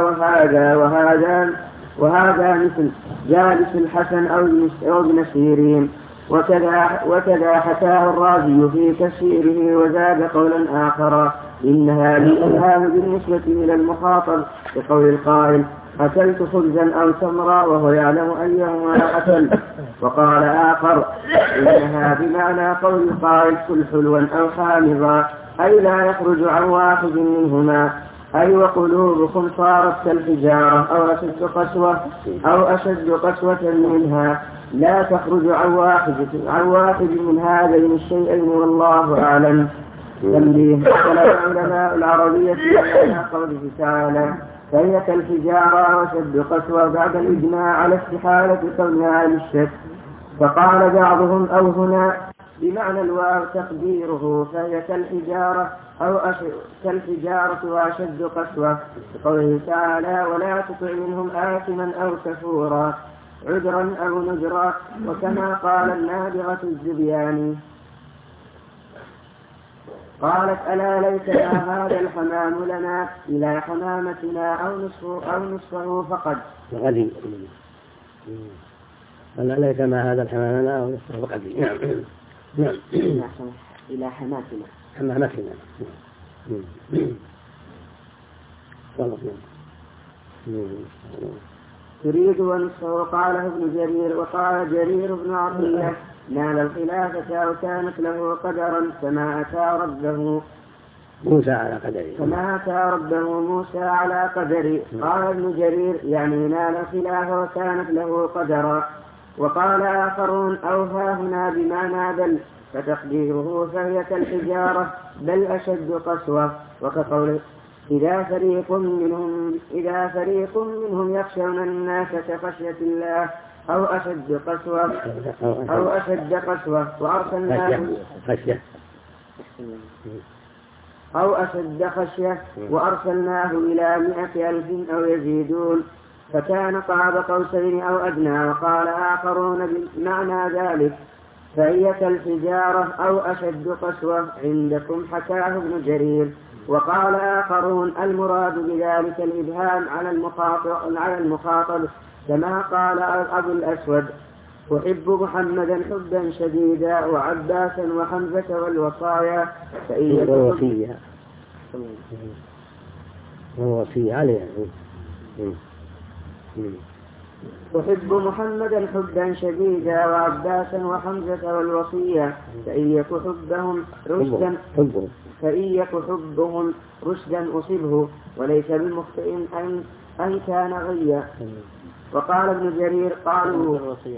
وهذا مثل جالس الحسن أو ابن سيرين. وكذا حكاه الرازي في تفسيره وزاد قولا آخر إنها للإلهام بالنسبة إلى المخاطب بقول القائل أكلت خبزا أو تمرا وهو يعلم أيهما أكل. وقال آخر إنها بمعنى قول القائل كل حلوا أو حامضا، أي لا يخرج عن واحد منهما، أي وقلوبكم صارت كالحجارة أو أشد قسوة منها، لا تخرج عن واحد من هذين الشيئين والله أعلم. تنبيه: اختلف علماء العربية على قوله تعالى فهي كالحجارة وشد قسوة بعد الإجماع على استحالة كونها للشك، فقال بعضهم أو هنا بمعنى الواو تقديره فهي كالحجارة أو كالحجارة وأشد قسوة، بقوله تعالى ولا تطع منهم آثما أو كفورا عذرا أو نذرا، وكما قال النابغة الزبياني قالت ألا ليتنا هذا الحمام لنا إلى حمامتنا أو نصفه فقد. ألا ليتنا هذا الحمام لنا أو نصفه فقد. نعم. إلى حمامتنا. تريد ونصفه. قاله ابن جرير. وقال جرير بن عطية نال الخلافة أو كانت له قدرا كما أتى ربه موسى على قدره. قال ابن جرير يعني نال الخلافة وكانت له قدرا. وقال آخرون أوها هنا بمعنى بل، فتقديره فهي كالحجارة بل أشد قسوة، وكقوله إذا فريق منهم يخشون الناس كخشية الله أو أشد قسوة وأرسلناه إلى 100,000 أو يزيدون فكان قاب قوسين أو أدنى. وقال آخرون بمعنى ذلك فهي كالحجارة أو أشد قسوة عندكم، حكاه ابن جرير. وقال آخرون المراد بذلك الإبهام على المخاطب كما قال أبو الأسود أحب محمدا حبا شديدا وعباسا وحمزة والوصايا أحب محمدا حبا شديدا وعباسا وحمزة والوصية فإن يك حبهم رشدا أصبه وليس بالمخطئ أن كان غيا وقال ابن جرير قالوا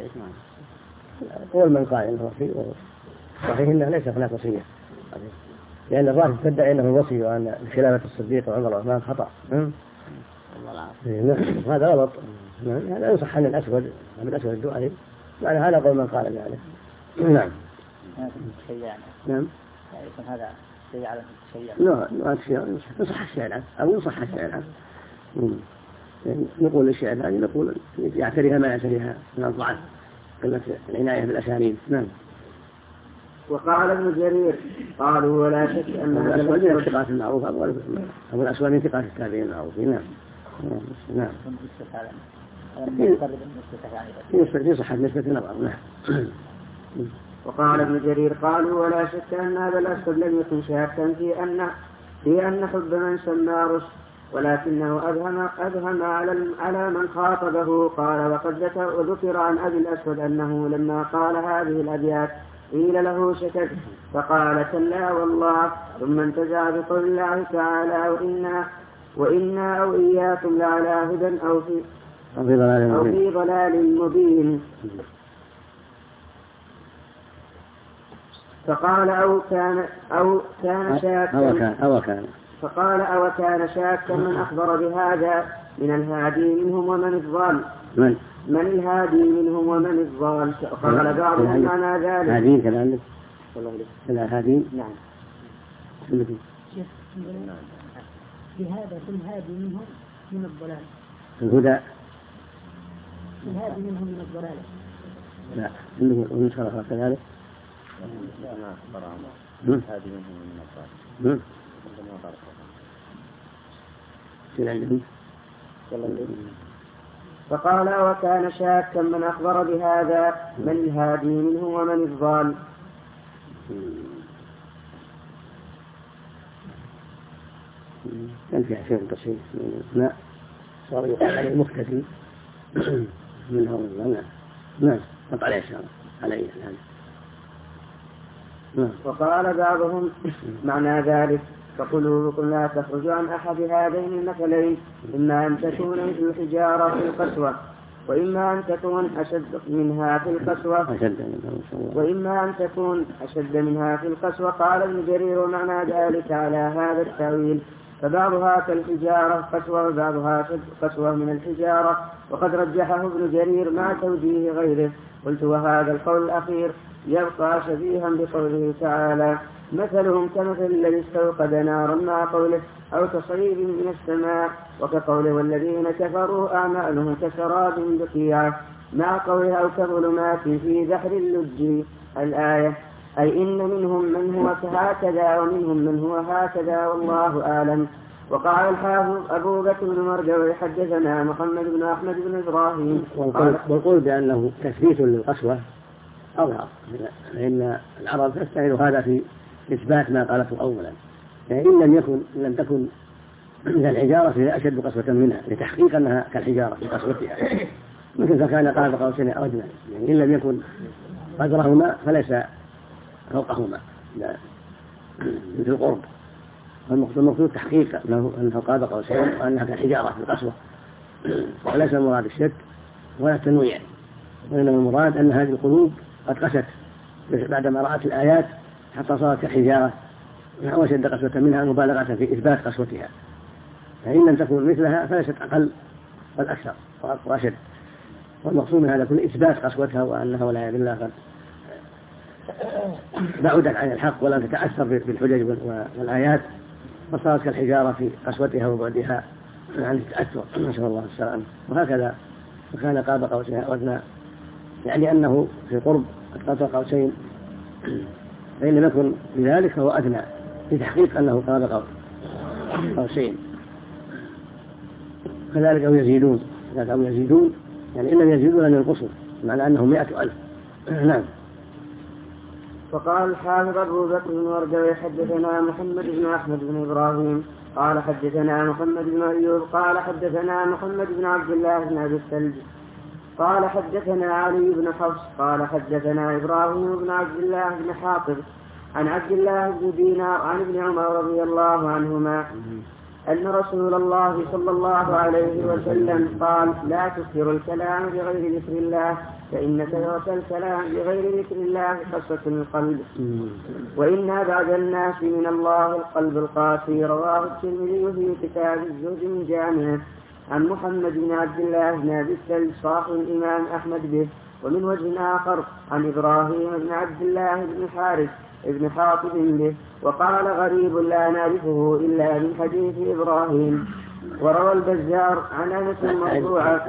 قول من قال إنه وصي صحيح إنه ليس هناك وصية، لأن الرافض تدعي أنه الوصي وأن خلافة الصديق وعمر وعثمان خطأ. هذا غلط. هذا يصح عن الأسود من الأسود الدؤلي، يعني هذا قول من قال ذلك. نعم. نعم. هذا شيء على الشيء. لا يصح الشيء عنه أو يصح الشيء عنه. نقول للشيء هذه نقول يعتريها ما يعتريها من الضعف قلة العناية بالأسانيد. نعم. وقال ابن جرير قالوا ولا شك أن الأسود من الثقات المعروفة أو الأسود من ثقات التابعين المعروفين. نعم. نعم. في صحة نسبة النظر. نعم. وقال ابن جرير قالوا ولا شك أن هذا الأسود لم يكن شاكا في أن حب من سمى رشد، ولكنه أبهم على من خاطبه. قال وذكر عن أبي الأسود أنه لما قال هذه الأبيات قيل له شكك فقال كلا والله، ثم انتزع بقول الله تعالى وإنا أو إياكم لعلى هدى أو في ضلال مبين. فقال أو كان شاكا فقال أو كان شاكا من أخبر بهذا من الهادي منهم ومن الضال. من الهادي منهم ومن الضال؟ قال بعضهم معنى ذلك هادين كذلك الهادين. نعم. بهذا الهادي منهم من الضلال. الهدى الهادي منهم من الضلال. لا من شرح كذلك. هادي منهم من الضلال. فقال وكان شاكا من أخبر بهذا من الهادي منه ومن الضال. كان فيها شيء تصحيح من الماء صار يقال عليه مختفي منها والله. نعم قطع عليه الشرع عليه الآن. وقال بعضهم معنى ذلك فقلوبكم لا تخرج عن أحد هذين المثلين، إما أن تكون مثل الحجارة في القسوة وإما أن تكون أشد منها في القسوة. قال ابن جرير ومعنى ذلك على هذا التأويل فبعضها كالحجارة قسوة وبعضها قسوة من الحجارة، وقد رجحه ابن جرير مع توجيه غيره. قلت وهذا القول الأخير يبقى شبيها بقوله تعالى مثلهم كمثل الذي استوقد نارا مع قوله أو كصيب من السماء، وكقوله والذين كفروا أعمالهم كسراب بقيعة مع قوله أو كظلمات في بحر اللجي الآية، أي إن منهم من هو هكذا ومنهم من هو هكذا والله أعلم. وقال الحافظ أبو بكر بن مرجوي حدثنا محمد بن أحمد بن إبراهيم والقول بأنه تثبيت للقسوة أظهر، لأن العرب تستعمل هذا في إثبات ما قالته أولا، يعني إن لم تكن من الحجارة فهي أشد قسوة منها لتحقيق أنها كالحجارة في قسوتها، مثل فكان قال قوسين أو أدنى، يعني إن لم يكن قدرهما فليس فوقهما مثل القرب. المقصود تحقيق أنه قاب قوسين وأنها كالحجارة في القسوة، وليس المراد الشك ولا التنويع، وإنما المراد أن هذه القلوب قد قست بعدما رأت الآيات حتى صارت كالحجارة وشد قسوة منها مبالغة في إثبات قسوتها، فإن لم تكن مثلها فليست أقل بل أكثر وأشد، والمقصود من هذا كل إثبات قسوتها وأنها والعياذ بالله قد بعدت عن الحق ولم تتأثر بالحجج والآيات فصارت كالحجارة في قسوتها وبعدها عن التأثر، نسأل الله السلامة. وهكذا وكان قاب قوسين أو أدنى، يعني أنه في قرب قاب قوسين، فإن لم يكن بذلك فهو أدنى لتحقيق أنه قاب قوسين. كذلك أو يزيدون يعني إن لم يزيدوا لن ينقصوا، معنى أنهم 100,000. نعم. وقال الحافظ أبو بكر بن مرجوي حدثنا محمد بن أحمد بن إبراهيم قال حدثنا محمد بن أيوب قال حدثنا محمد بن عبد الله بن أبي الثلج قال حدثنا علي بن حفص قال حدثنا إبراهيم بن عبد الله بن حاطب عن عبد الله بن دينار عن ابن عمر رضي الله عنهما أن رسول الله صلى الله عليه وسلم قال: لا تكثروا الكلام بغير ذكر الله، فإن كثرة الكلام بغير ذكر الله قسوة القلب. وإنا بعد الناس من الله القلب القاسي. رواه الترمذي في كتاب الزهد من جامعه عن محمد بن عبد الله بن أبي الثلج صاحب الإمام أحمد به. ومن وجه آخر عن إبراهيم بن عبد الله بن الحارث ابن حاطب به، وقال: غريب لا نعرفه إلا من حديث إبراهيم. وروى البزار عن أنس مرفوعا.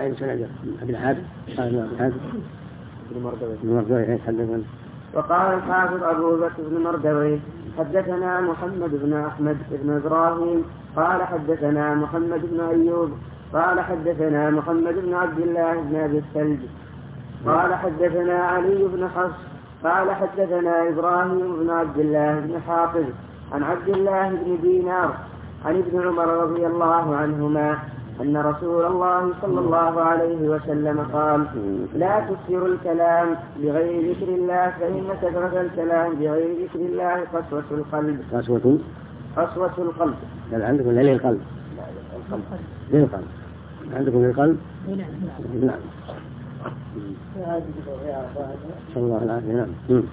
وقال الحافظ أبو بكر بن مردوي: حدثنا محمد بن أحمد بن إبراهيم قال حدثنا محمد بن أيوب قال حدثنا محمد بن عبد الله بن أبي الثلج قال حدثنا علي بن حفص قال حدثنا إبراهيم بن عبد الله بن حافظ عن عبد الله بن دينار عن ابن عمر رضي الله عنهما أن رسول الله صلى الله عليه وسلم قال: لا تكثروا الكلام بغير ذكر الله، فإن كثرة الكلام بغير ذكر الله قسوة القلب. قسوة القلب. عندكم لا للقلب. للقلب. عندكم للقلب. نعم. صلى الله عليه وسلم.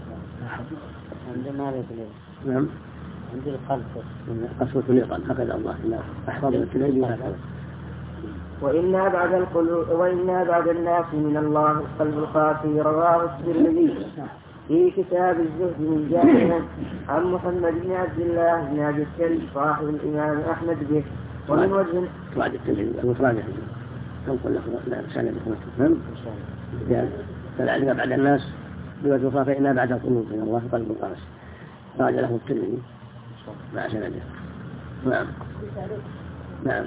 عندما نعم. عند القلب. قسوة القلب هكذا الله أحفظ الكلام هكذا. وإنا بعد الناس من الله القلب القاسي. رواه الترمذي في كتاب الزهد من جامعه عن محمد بن عبد الله بن أبي الثلج صاحب الإمام أحمد به. ومن وجه بعد التلميذ المفرد تنقل لا سنة بكم فالعلم بعد الناس بوجه أخرى فإنا بعد القلوب من الله قلب القاسي. قال له الترمذي مع سنده. نعم. نعم.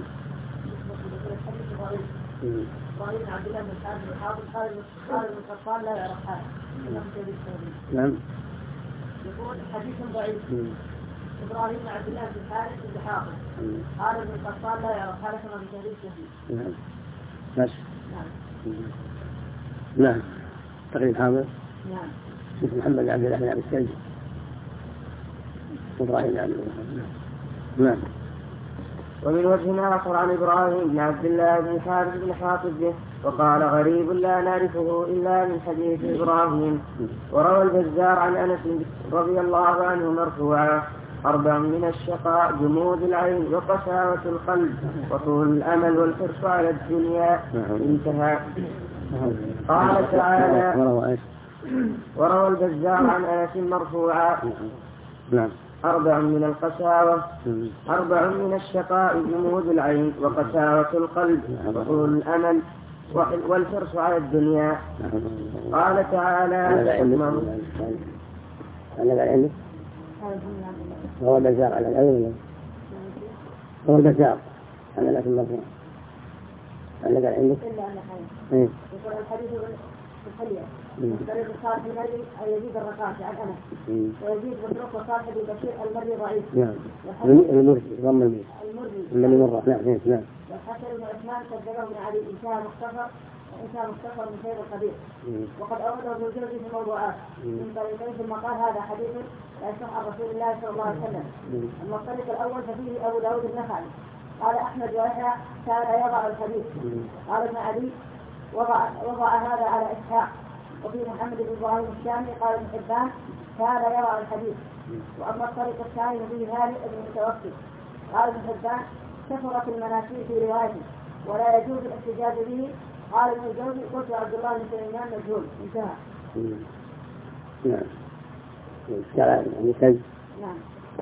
إبراهيم بن عبد الله بن الحارث بن حافظ قال ابن القطان لا يعرف هذا. نعم. يقول حديث ضعيف. إبراهيم بن عبد الله بن الحارث بن حافظ قال ابن القطان لا يعرف هذا كما في تهذيب التهذيب. نعم. بس. نعم. تقريب حافظ. نعم. اسم محمد بن عبد الله بن أبي الثلج. إبراهيم بن عبد الله. نعم. ومن وجه آخر عن إبراهيم بن عبد الله بن الحارث بن حاطب به، وقال: غريب لا نعرفه إلا من حديث إبراهيم. وروى البزار عن أنس رضي الله عنه مرفوعا: 4 من الشقاء جمود العين وقساوة القلب وطول الأمل والحرص على الدنيا. انتهى. قال تعالى: وروى البزار عن أنس مرفوعا: 4 من القساوة 4 من الشقاء جمود العين وقساوة القلب وطول الأمل والحرص على الدنيا. قال تعالى: هو البزار على العين. هو البزار على العين المرفوع. على العين. يقول الحديث الحلية. طريق صالح المري يزيد الرقاص عن أنس ويزيد بطرق صالح بشير المري ضعيف. نعم. المري ضم المري مرة. نعم. والحسن بن عثمان كذبه من علي إنسان مختصر من خير القدير. وقد أورده ابن الجوزي في موضوعات من طريقين ثم قال: هذا حديث لا يصح عن رسول الله صلى الله عليه وسلم. أما الطريق الأول ففيه أبو داود النخعي قال: أحمد ويحيى كان يضع الحديث. قال ابن علي وضع هذا على إسحاق. وفي محمد بن إبراهيم الشامي قال ابن حبان كان يضع الحديث. وأما الطريق الثاني ففيه هانئ بن متوكل قال ابن حبان كثرت المناسيب في روايته ولا يجوز الاحتجاج به. قال ابن الجوزي: قلت عبد الله بن سليمان مجهول. انتهى. نعم.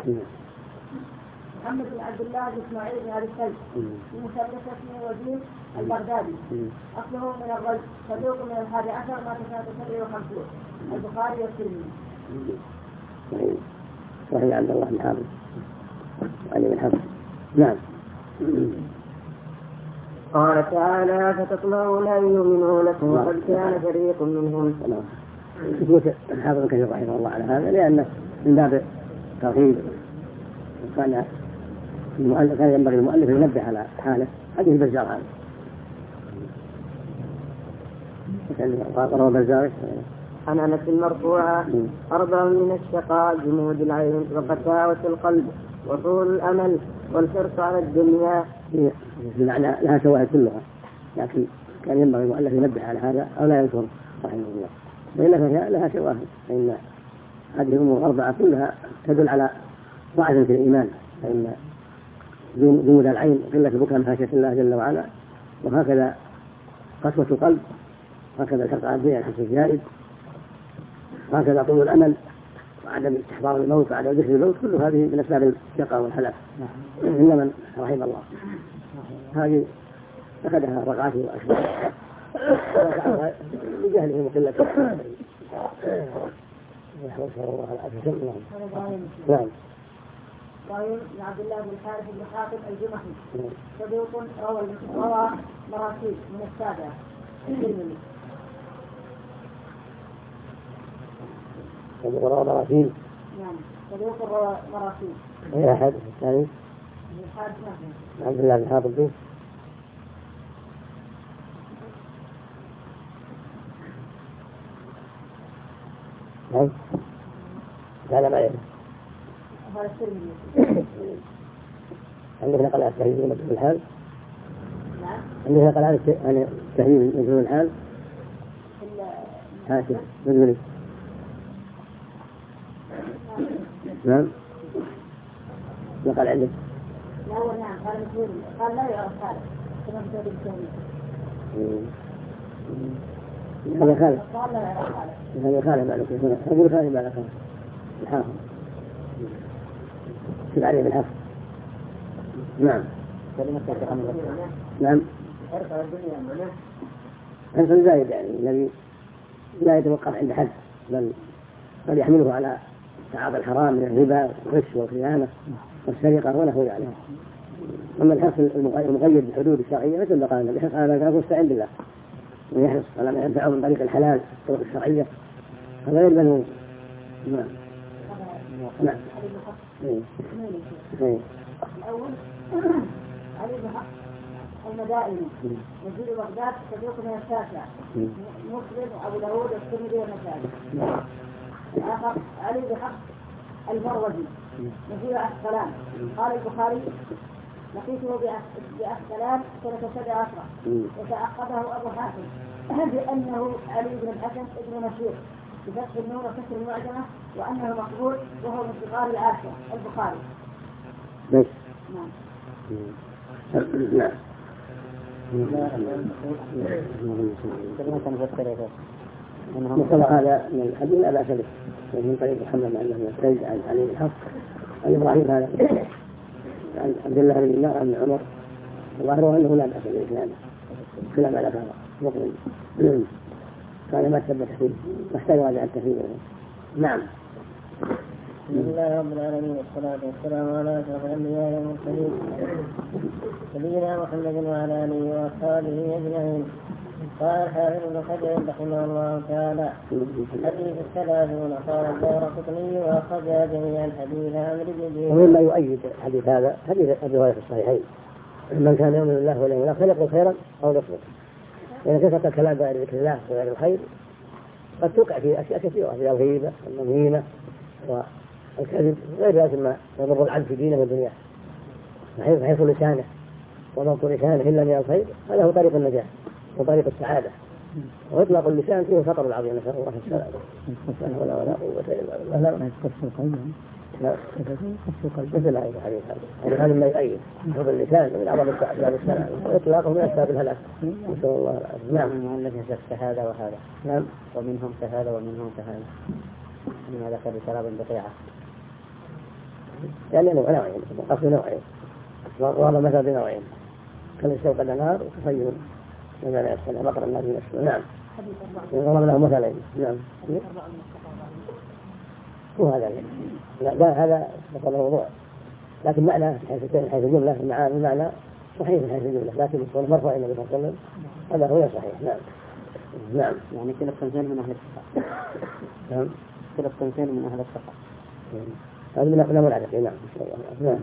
محمد بن عبد الله بن اسماعيل بن ابي الثلج المثلث اسمه وزير البغدادي اصله من الرجل صدوق من 11 ما 59 البخاري والترمذي. صحيح. عبد الله بن حافظ علي بن حافظ. نعم. قال تعالى: فتطمعون أن يؤمنوا لكم وقد كان فريق منهم. ثبوت الحافظ كثير رحمه الله على هذا لأنه من باب ترغيب. كان ينبغي المؤلف ينبه على حاله. حديث البزار هذا روى البزار عن أنس مرفوعا: 4 من الشقاء جمود العين وقساوة القلب وطول الأمل والحرص على الدنيا. بمعنى لها شواهد كلها، لكن كان ينبغي المؤلف ينبه على هذا أو لا يذكر رحمه الله، وإلا فهي لها شواهد، فإن هذه الأمور الأربعة كلها تدل على ضعف في الإيمان، فإن جمود العين قلة البكاء من خشية الله جل وعلا، وهكذا قسوة قلب، وهكذا الحرص على الدنيا الحرص الزائد، وهكذا طول الأمل وعدم استحضار الموت وعدم ذكر الموت، كل هذه من أسباب الشقاء والهلاك إلا من رحم الله. هذه أخذها الرقعة وأشباهها بجهله وقلة نحن نسأل الله العافية. نعم. قال عبد الله بن الحارث بن حاتم الجمحي صدوق روى مراسيل من السابع الترمذي. صدوق روى مراسيل. نعم صدوق روى مراسيل. أي أحد الثاني؟ عبد الله بن حاتم به. نعم. هذا ما يعرف. هذا الترمذي. عندك نقل على التهذيب من مجهول الحال؟ نعم. عندك نقل على التهذيب من مجهول الحال؟ هاتف مجهولي. نعم. نقل عندك. لا هو نعم قال مجهول، قال لا يعرف هذا كما في كتاب التهذيب. هذا خالد. قال لا يعرف هذا. هذا خالد بعد كذا. أقول خالد بعد كذا. الحافظ. كيف عليه بالحفظ؟ نعم. نعم. حرص زايد يعني الذي لا يتوقف عند حد، بل قد يحمله على تعاطي الحرام من الربا والغش والخيانة والسرقة ونحو ذلك. أما الحرص المقيد بالحدود الشرعية مثل ما قال النبي يحرص على ما يستعين بالله، ويحرص على ما ينفعه من طريق الحلال الطرق الشرعية، هذا يلزمه. نعم. نعم. الأول علي بن حق المدائني نزيل بغداد صدوق من التاسع مسلم وأبو داود والترمذي والنسائي. الآخر علي بن حق المروزي نزيل أسقلان. قال البخاري لقيته بأسقلان سنة 17 وتعقبه أبو حاتم بأنه علي بن الحسن ابن مشهور بفتح النور وكسر المعجمة وأنه مقبول وهو من صغار العاشرة البخاري. بس. نعم. نعم. مصطلح هذا من الحديث لا بأس به من طريق محمد بن السيد عن علي الحق عن إبراهيم هذا عن عبد الله بن دينار عن عمر، وظاهره أنه لا بأس بالإسلام كلام على هذا مقبل كان ما ثبت فيه محتاج راجع التفسير. نعم. بسم الله رب العالمين والصلاة والسلام على أشرف الأنبياء والمرسلين سيدنا محمد وعلى آله وأصحابه أجمعين. قال الحافظ ابن حجر رحمه الله تعالى حديث 30 قال الدارقطني وأخرج جميع الحديث عمرو بن دينار. ومما يؤيد حديث هذا حديث أبي هريرة في الصحيحين من كان يؤمن بالله واليوم الآخر فليقل خيرا أو ليصمت. إذا كثرت الكلام بغير ذكر الله وغير الخير قد توقع في أشياء كثيرة في الغيبة والنميمة والكذب غير ذلك ما يضر العبد في دينه ودنياه. حيث لسانه وضبط لسانه إلا من الخير هذا هو طريق النجاة وطريق السعادة. وإطلاق اللسان فيه خطر العظيم نسأل الله السلامة. ولا قوة إلا بالله. لا مثل هذا الحديث هذا ما يؤيد حفظ اللسان من أعظم أسباب السلامة وإطلاقه من أسباب الهلاك. نسأل الله العافية. نعم. الذي يسف هذا وهذا. نعم. ومنهم كهذا ومنهم كهذا. لماذا كان شراب بقيعة؟ يعني نوعين قصد نوعين وهذا مثل بنوعين كالاستوقد نار وتخيل ماذا لا يصنع مطر الناس من السوء. نعم. وضرب له مثلين. نعم. هو هذا هذا مثل موضوع لكن معنى حيث الجملة المعنى صحيح من حيث الجملة لكن يكون مرفوع إلى النبي صلى الله عليه وسلم هذا هو صحيح. نعم. نعم. يعني كلا الصنفين من أهل الثقة. نعم. كلا الصنفين من أهل الثقة. هذا من أقلام العدد. نعم. نعم.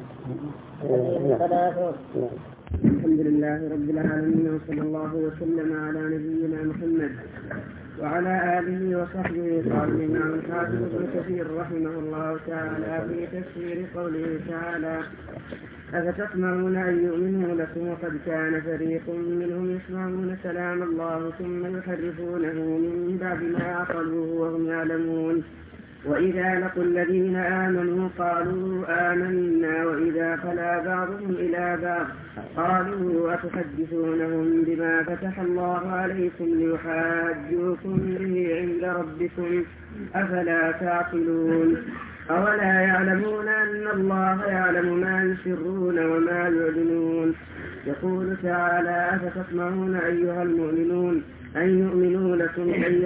الحمد لله رب العالمين وصلى الله وسلم على نبينا محمد وعلى آله وصحبه. قال الإمام الحافظ ابن كثير رحمه الله تعالى في تفسير قوله تعالى أفتطمعون أن يؤمنوا لكم وقد كان فريق منهم يسمعون كلام الله ثم يحرفونه من بعد ما عقلوه وهم يعلمون. وإذا لقوا الذين آمنوا قالوا آمنا وإذا خلا بعضهم إلى بعض قالوا أتحدثونهم بما فتح الله عليكم ليحاجوكم به عند ربكم أفلا تعقلون. أولا يعلمون أن الله يعلم ما يسرون وما يعلنون. يقول تعالى أفتطمعون أيها المؤمنون أن يؤمنوا لكم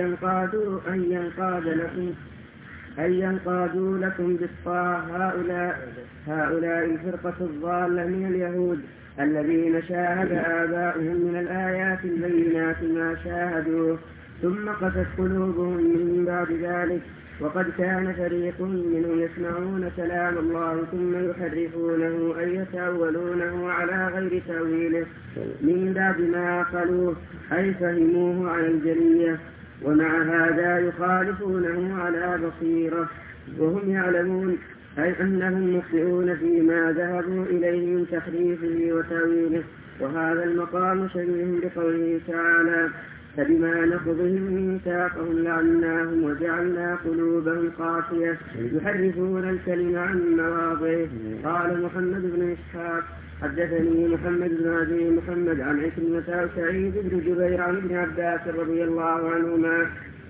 أن ينقادوا لكم بالطاعة هؤلاء الفرقة الضالة من اليهود الذين شاهد آباؤهم من الآيات البينات ما شاهدوه ثم قست قلوبهم من بعد ذلك. وقد كان فريق منهم يسمعون كلام الله ثم يحرفونه أي يتأولونه على غير تأويله من بعد ما عقلوه أي فهموه على الجلية، ومع هذا يخالفونه على بصيرة وهم يعلمون أي أنهم مخطئون فيما ذهبوا إليه من تحريفه وتأويله. وهذا المقام شبيه بقوله تعالى فبما نقضهم ميثاقهم لعناهم وجعلنا قلوبهم قاسية يحرفون الكلم عن مواضعه. قال محمد بن إسحاق حدثني محمد بن أبي محمد عن عكرمة سعيد بن جبير عن ابن عباس رضي الله عنهما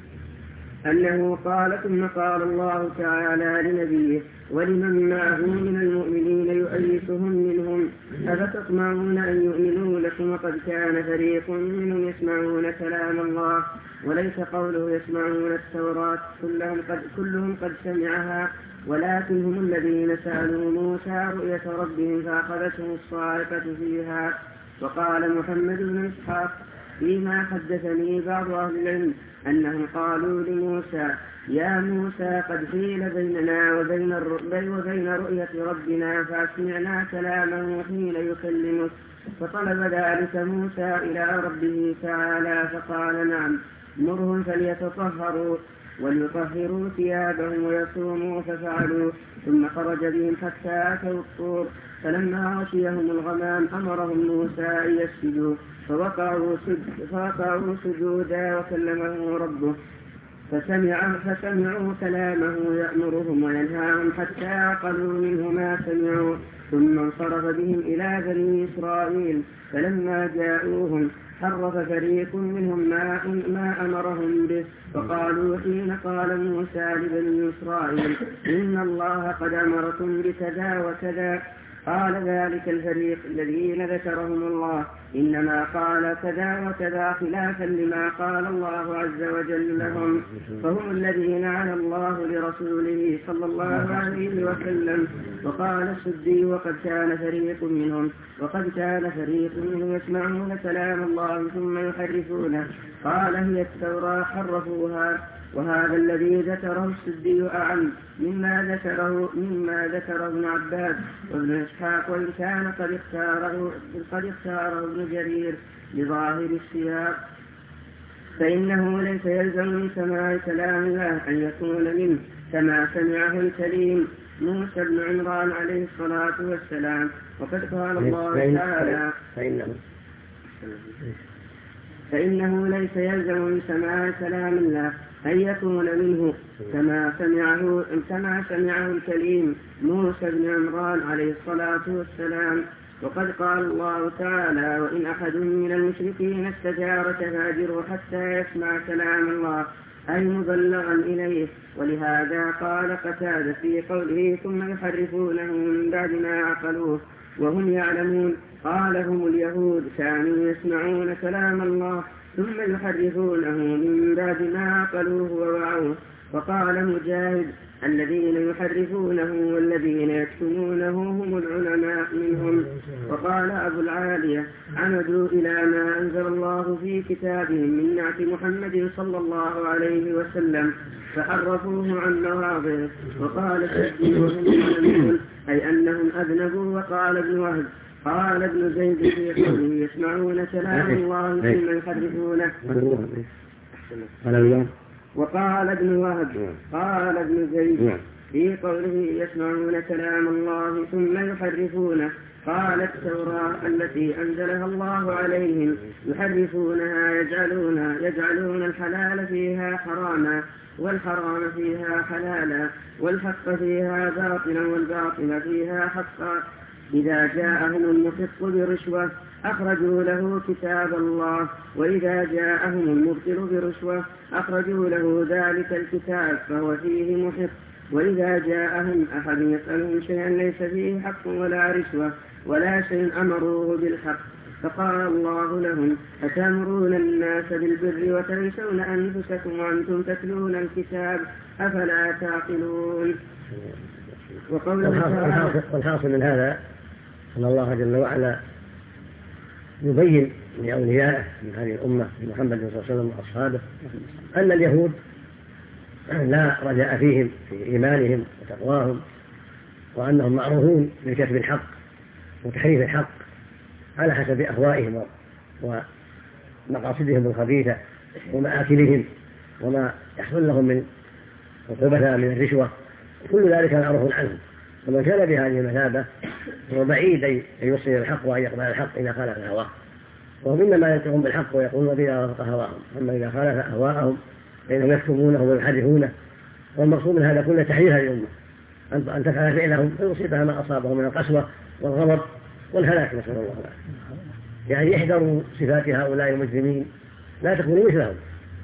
أنه قال ثم قال الله تعالى لنبيه ولمن معه من المؤمنين يؤيسهم منهم أفتطمعون أن يؤمنوا لكم وقد كان فريق منهم يسمعون كلام الله وليس قوله يسمعون التوراة كلهم قد سمعها ولكن هم الذين سألوا موسى رؤية ربهم فأخذتهم الصاعقة فيها. وقال محمد بن إسحاق فيما حدثني بعض أهل العلم أنهم قالوا لموسى يا موسى قد حيل بيننا وبين رؤية ربنا فأسمعنا كلامه حين يكلمك. فطلب ذلك موسى إلى ربه تعالى فقال نعم مرهم فليتطهروا وليطهروا ثيابهم ويصوموا ففعلوا. ثم خرج بهم حتى أتوا الطور فلما غشيهم الغمام أمرهم موسى أن يسجدوا فوقعوا سجودا وكلمه ربه فسمعوا كلامه يأمرهم وينهاهم حتى عقلوا منه ما سمعوا. ثم انصرف بهم إلى بني إسرائيل فلما جاءوهم حرف فريق منهم ما أمرهم به وقالوا حين قال موسى لبني إسرائيل إن الله قد أمركم بكذا وكذا قال ذلك الفريق الذين ذكرهم الله إنما قال كذا وكذا خلافا لما قال الله عز وجل لهم فهم الذين على الله لرسوله صلى الله عليه وسلم. وقال السدي وقد كان فريق منهم يسمعون كلام الله ثم يحرفونه قال هي التوراة حرفوها. وهذا الذي ذكره السدي أعم مما ذكره ابن عباس وابن إسحاق وإن كان قد اختاره ابن جرير بظاهر السياق. فإنه ليس يلزم من سماع كلام الله أن يكون منه كما سمعه الكليم موسى بن عمران عليه الصلاة والسلام. وقد قال الله تعالى فإنه ليس يلزم من سماع كلام الله أن يكون منه كما سمعه الكليم موسى بن عمران عليه الصلاة والسلام. وقد قال الله تعالى وإن أحد من المشركين استجارك فأجره حتى يسمع كلام الله أي مبلغا إليه. ولهذا قال قتادة في قوله ثم يحرفونه من بعد ما عقلوه وهم يعلمون قال هم اليهود كانوا يسمعون كلام الله ثم يحرفونه من بعد ما عقلوه ووعوه. وقال مجاهد الذين يحرفونه والذين يكتمونه هم العلماء منهم. وقال أبو العالية عمدوا إلى ما أنزل الله في كتابهم من نعت محمد صلى الله عليه وسلم فحرفوه عن مواضعه. وقال السدي وهم يعلمون أي أنهم أذنبوا. وقال ابن وهب قال ابن زيد في قوله يسمعون كلام الله ثم يحرفونه. وقال ابن وهب قال ابن زيد في قوله يسمعون كلام الله ثم يحرفونه قال التوراة التي أنزلها الله عليهم يحرفونها يجعلون الحلال فيها حراما والحرام فيها حلالا والحق فيها باطلا والباطل فيها حقا. إذا جاءهم المحق برشوة أخرجوا له كتاب الله، وإذا جاءهم المبطل برشوة أخرجوا له ذلك الكتاب فهو فيه محق. وإذا جاءهم أحد يسألهم شيئا ليس فيه حق ولا رشوة ولا شيء أمروه بالحق فقال الله لهم أتأمرون الناس بالبر وتنسون أنفسكم وأنتم تتلون الكتاب أفلا تعقلون. والحاصل من هذا أن الله جل وعلا يبين لأوليائه من هذه الأمة محمد صلى الله عليه وسلم وأصحابه أن اليهود لا رجاء فيهم في إيمانهم وتقواهم، وأنهم معروفون بكتب الحق وتحريف الحق على حسب أهوائهم ومقاصدهم الخبيثة ومآكلهم وما يحصل لهم من عقوبتها من الرشوة، كل ذلك معروف عنهم. ومن كان بهذه المثابة هو بعيد أن يوصل الحق وأن يقبل الحق إذا خالف هواه، وهم إنما ينطقون بالحق ويقولون بما وافق هواهم، أما إذا خالف أهواءهم فإنهم يكتمونه ويحرفونه. والمقصود من هذا كله تحذير هذه الأمة أن تفعل فعلهم فيصيبها ما أصابهم من القسوة والغضب والهلاك، نسأل الله العافية. يعني يحذروا صفات هؤلاء المجرمين لا تكونوا مثلهم.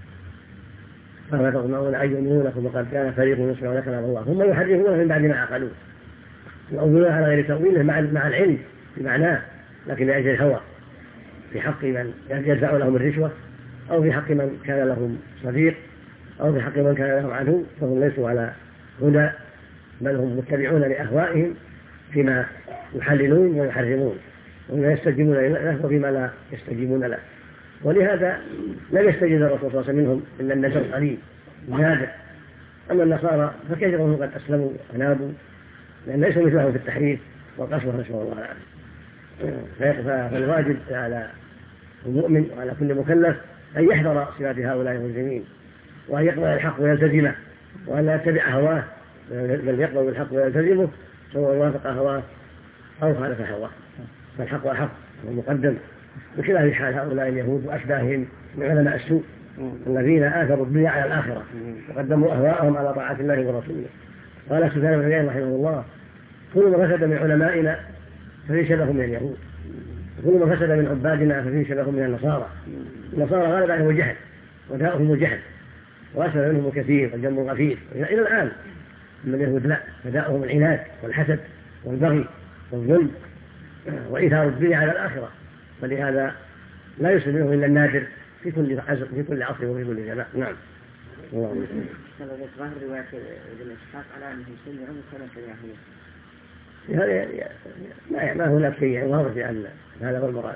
فما تظنون أن يؤمنونكم وقد كان فريق يسمعون كلام الله ثم يحرفونه من بعد ما عقلوه يؤولون على غير تأويله مع العلم بمعناه، لكن لأجل الهوى في حق من يدفع لهم الرشوة أو في حق من كان لهم صديق أو في حق من كان لهم عدو، فهم ليسوا على هدى بل هم متبعون لأهوائهم فيما يحللون ويحرمون وما يستجيبون له وفيما لا يستجيبون له. ولهذا لم يستجيب الرسول صلى الله عليه وسلم منهم إلا النذر قليل نادر. أما النصارى فكثيرهم قد أسلموا ونابوا لأن ليسوا مثلهم في التحريف والقسوة، نسأل الله العافية. فالواجب على المؤمن وعلى كل مكلف أن يحذر صفات هؤلاء المجرمين وأن يقبل الحق ويلتزمه وأن لا يتبع هواه بل يقبل الحق ويلتزمه سواء وافق هواه أو خالف هواه، فالحق والحق والمقدم بخلاف حال هؤلاء اليهود وأشباههم من علماء السوء الذين آثروا الدنيا على الآخرة وقدموا أهواءهم على طاعة الله ورسوله. قال سفيان بن عيينة رحمه الله كل ما فسد من علمائنا ففي شبه من اليهود، وكل ما فسد من عبادنا ففي شبه من النصارى. النصارى غالب عليهم الجهل وداؤهم الجهل وأسفل منهم كثير والجنب غفير إلى الآن. من اليهود لا، فداؤهم العناد والحسد والبغي والظلم وإيثار الدنيا على الآخرة، فلهذا لا يسلم منهم إلا النادر في كل عصر وفي كل زمان. نعم. ظاهر رواية ابن إسحاق على أنه سمعوا كما سمعوا هذا ما هناك شيء واضح بأن هذا هو المراد.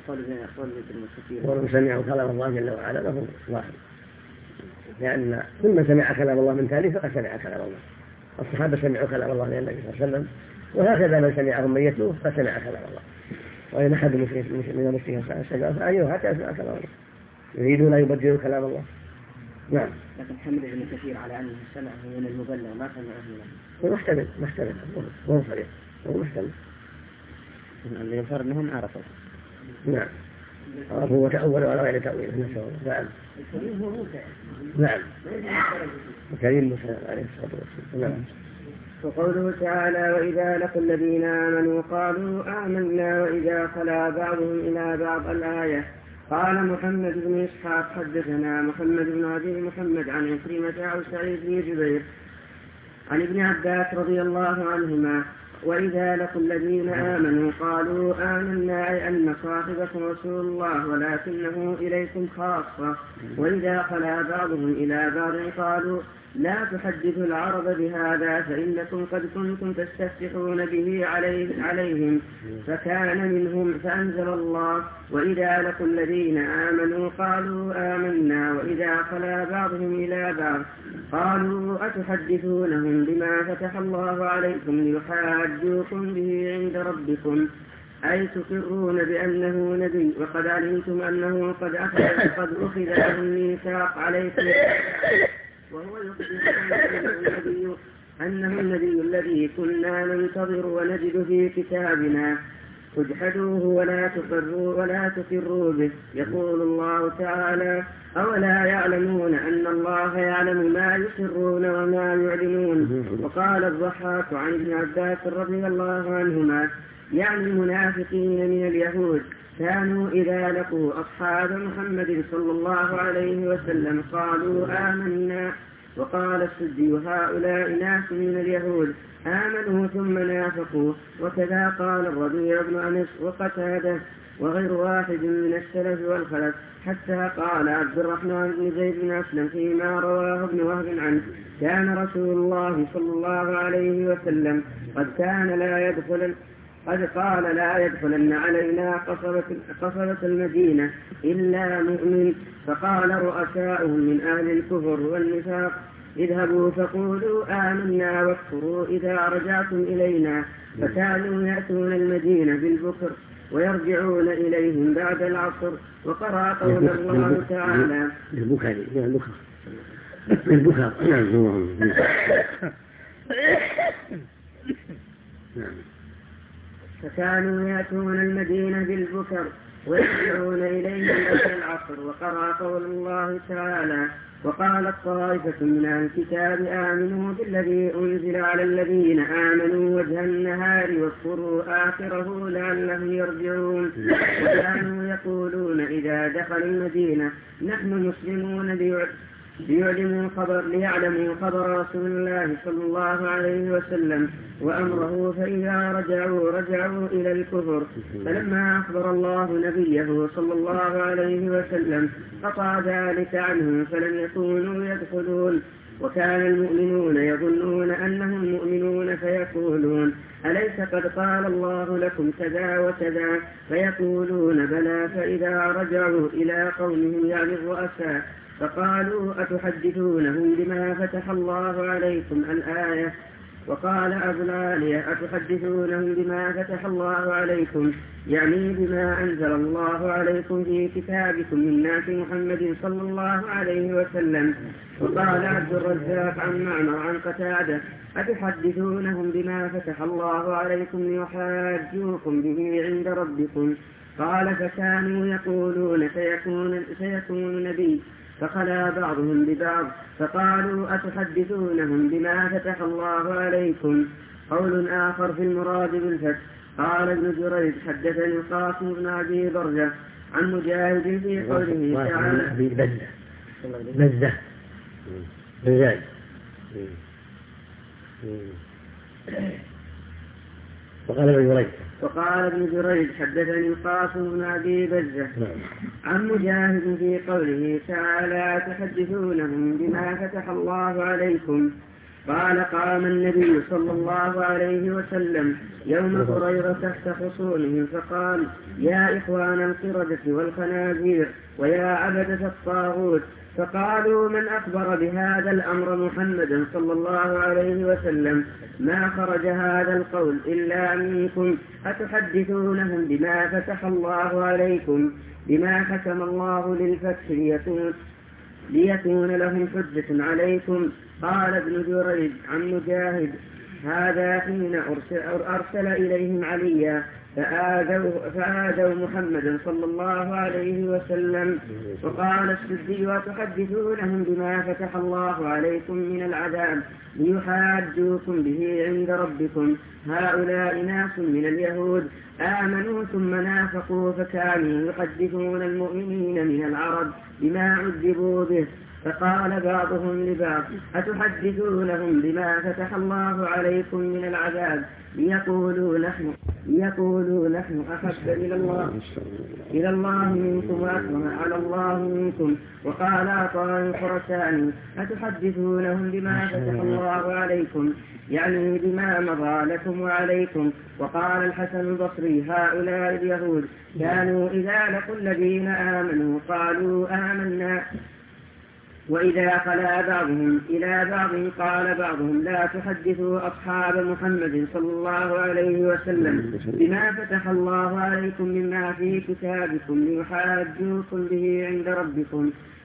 قول سمعوا كلام الله جل وعلا له ظاهر، لأن كل من سمع كلام الله من تالي فقد سمع كلام الله. الصحابة سمعوا كلام الله للنبي صلى الله عليه وسلم، وهكذا من سمعهم من يتلوه فسمع كلام الله. وإن أحد من المشركين سمع فأيه حتى يسمع كلام الله، يريدون أن يبدلوا كلام الله. نعم. لكن حمل ابن كثير على أنه سمعه من المبلغ ما سمعه منه. محتمل هو صريح هو محتمل. اللي ينفر منهم عرفوا. نعم. عرفوا وتأولوا على غير تأويل. نعم. نعم. الكريم موسى عليه الصلاة والسلام. نعم. وقوله تعالى وإذا لقوا الذين آمنوا قالوا آمنا وإذا خلا بعضهم إلى بعض الآية. قال محمد بن إسحاق حدثنا محمد بن أبي محمد عن عكرمة عن سعيد بن جبير عن ابن عباس رضي الله عنهما وإذا لقوا الذين آمنوا قالوا آمنا أي أن صاحبكم رسول الله ولكنه إليكم خاصة. وإذا خلا بعضهم إلى بعض قالوا لا تحدثوا العرب بهذا فإنكم قد كنتم تستفتحون به عليهم فكان منهم فأنزل الله وإذا لقوا الذين آمنوا قالوا آمنا وإذا خلا بعضهم إلى بعض قالوا أتحدثونهم بما فتح الله عليكم ليحاجوكم به عند ربكم أي تقرون بأنه نبي وقد علمتم أنه قد أخذ له الميثاق عليكم وهو يخبر أنه النبي الذي كنا ننتظر ونجد في كتابنا اجحدوه ولا تقروا به. يقول الله تعالى: أولا يعلمون أن الله يعلم ما يسرون وما يعلنون. وقال الضحاك عن ابن عباس رضي الله عنهما يعني المنافقين من اليهود كانوا إذا لقوا أصحاب محمد صلى الله عليه وسلم قالوا آمنا. وقال السدي: هؤلاء ناس من اليهود آمنوا ثم نافقوا. وكذا قال الربيع بن أنس وقتادة وغير واحد من السلف والخلف، حتى قال عبد الرحمن بن زيد بن أسلم فيما رواه ابن وهب عنه: كان رسول الله صلى الله عليه وسلم قد قال لا يدخلن علينا قصبة المدينة إلا مؤمن. فقال رؤساؤهم من أهل الكفر والنفاق: اذهبوا فقولوا آمنا واكفروا إذا رجعتم إلينا. فكانوا يأتون المدينة بالبكر ويرجعون إليهم بعد العصر. وقرأ قول الله تعالى: بالبكر. فكانوا يأتون المدينة بالبكر ويرجعون إليهم بعد العصر. وقرأ قول الله تعالى: وقالت طائفة من أهل الكتاب آمنوا بالذي أنزل على الذين آمنوا وجه النهار واكفروا آخره لعلهم يرجعون. وكانوا يقولون إذا دخل المدينة نحن مسلمون ليعلموا خبر رسول الله صلى الله عليه وسلم وأمره، فإذا رجعوا إلى الكفر. فلما أخبر الله نبيه صلى الله عليه وسلم قطع ذلك عنهم فلم يكونوا يدخلون. وكان المؤمنون يظنون أنهم مؤمنون فيقولون: أليس قد قال الله لكم كذا وكذا؟ فيقولون: بلى. فإذا رجعوا إلى قومهم يعني الرؤساء فقالوا: أتحدثونهم بما فتح الله عليكم؟ الآية. وقال أبو العالية: أتحدثونهم بما فتح الله عليكم يعني بما أنزل الله عليكم في كتابكم من ناس محمد صلى الله عليه وسلم. وقال عبد الرزاق عن معمر عن قتادة: أتحدثونهم بما فتح الله عليكم ليحاجوكم به عند ربكم؟ قال: فكانوا يقولون سيكون نبي. فخلا بعضهم ببعض فقالوا: أتحدثونهم بما فتح الله عليكم؟ قول آخر في المراد بالفتح. قال ابن جريج: حدثني القاسم بن أبي برزة عن مجاهد في قوله تعالى: بزة وقال ابن جريج: حدثني القاسم بن أبي بزة عن مجاهد في قوله تعالى: تحدثونهم بما فتح الله عليكم. قال: قام النبي صلى الله عليه وسلم يوم هريرة تحت خصومه فقال: يا إخوان القردة والخنازير ويا عبدة الطاغوت. فقالوا: من أخبر بهذا الأمر محمدا صلى الله عليه وسلم؟ ما خرج هذا القول إلا منكم. أتحدثونهم بما فتح الله عليكم؟ بما حكم الله للفتح ليكون لهم حجة عليكم. قال ابن جريج عن مجاهد: هذا حين أرسل إليهم عليا فآذوا محمدا صلى الله عليه وسلم. وقال السدي: وتحدثونهم بما فتح الله عليكم من العذاب ليحاجوكم به عند ربكم. هؤلاء ناس من اليهود آمنوا ثم نافقوا فكانوا يحدثون المؤمنين من العرب بما عذبوا به. فقال بعضهم لبعض: أتحدثونهم بما فتح الله عليكم من العذاب ليقولوا نحن أحب إلى الله منكم وأكرم على الله منكم. وقال عطاء الخرساني: أتحدثونهم بما فتح الله عليكم يعني بما مضى لكم وعليكم. وقال الحسن البصري: هؤلاء اليهود كانوا إذا لقوا الذين آمنوا قالوا آمنا، وإذا خلا بعضهم إلى بعض قال بعضهم: لا تحدثوا أصحاب محمد صلى الله عليه وسلم بما فتح الله عليكم مما في كتابكم ليحاجوكم به عند ربكم.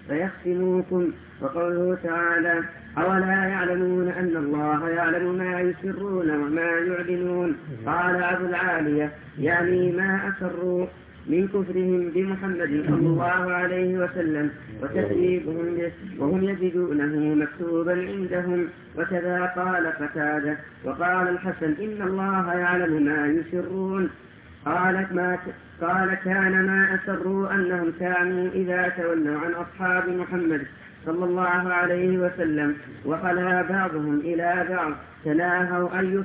فيختموكم. وقوله تعالى: أولا يعلمون أن الله يعلم ما يسرون وما يعلنون. قال أبو العالية: يعني ما أسروا من كفرهم بمحمد صلى الله عليه وسلم وتكذيبهم به وهم يجدونه مكتوبا عندهم. وكذا قال قتادة. وقال الحسن: إن الله يعلم ما يسرون. قال كان ما أسروا أنهم كانوا إذا تولوا عن أصحاب محمد صلى الله عليه وسلم وخلا بعضهم إلى بعض تناهوا أن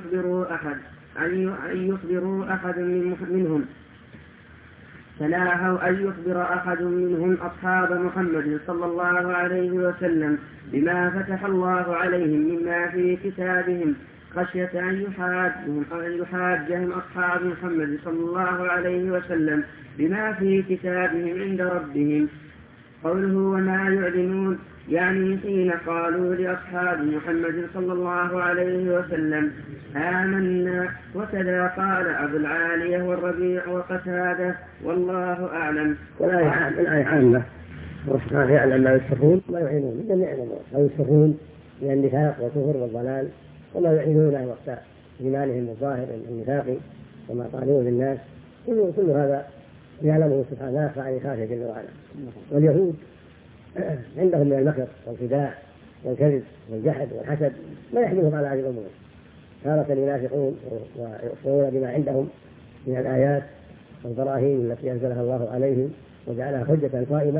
يخبر أحد منهم أصحاب محمد صلى الله عليه وسلم بما فتح الله عليهم مما في كتابهم خشية أن يحاجهم أصحاب محمد صلى الله عليه وسلم بما في كتابهم عند ربهم. قوله وما يعلنون يعني حين قالوا لأصحاب محمد صلى الله عليه وسلم آمنا. وكذا قال أبو العالية والربيع وقتادة والله أعلم. والآية عامة، والله يعلم ما يسرون وما يعلنون، لم يعلموا ما يسرون من النفاق والكفر والضلال وما يعلنونه وقت إيمانهم الظاهر النفاقي وما قالوه للناس، كل هذا يعلمه سبحانه فعن خافه جل وعلا. واليهود عندهم من المكر والخداع والكذب والجحد والحسد ما يحملهم على هذه الأمور. تارة ينافقون ويؤثرون بما عندهم من الآيات والبراهين التي أنزلها الله عليهم وجعلها حجة قائمة،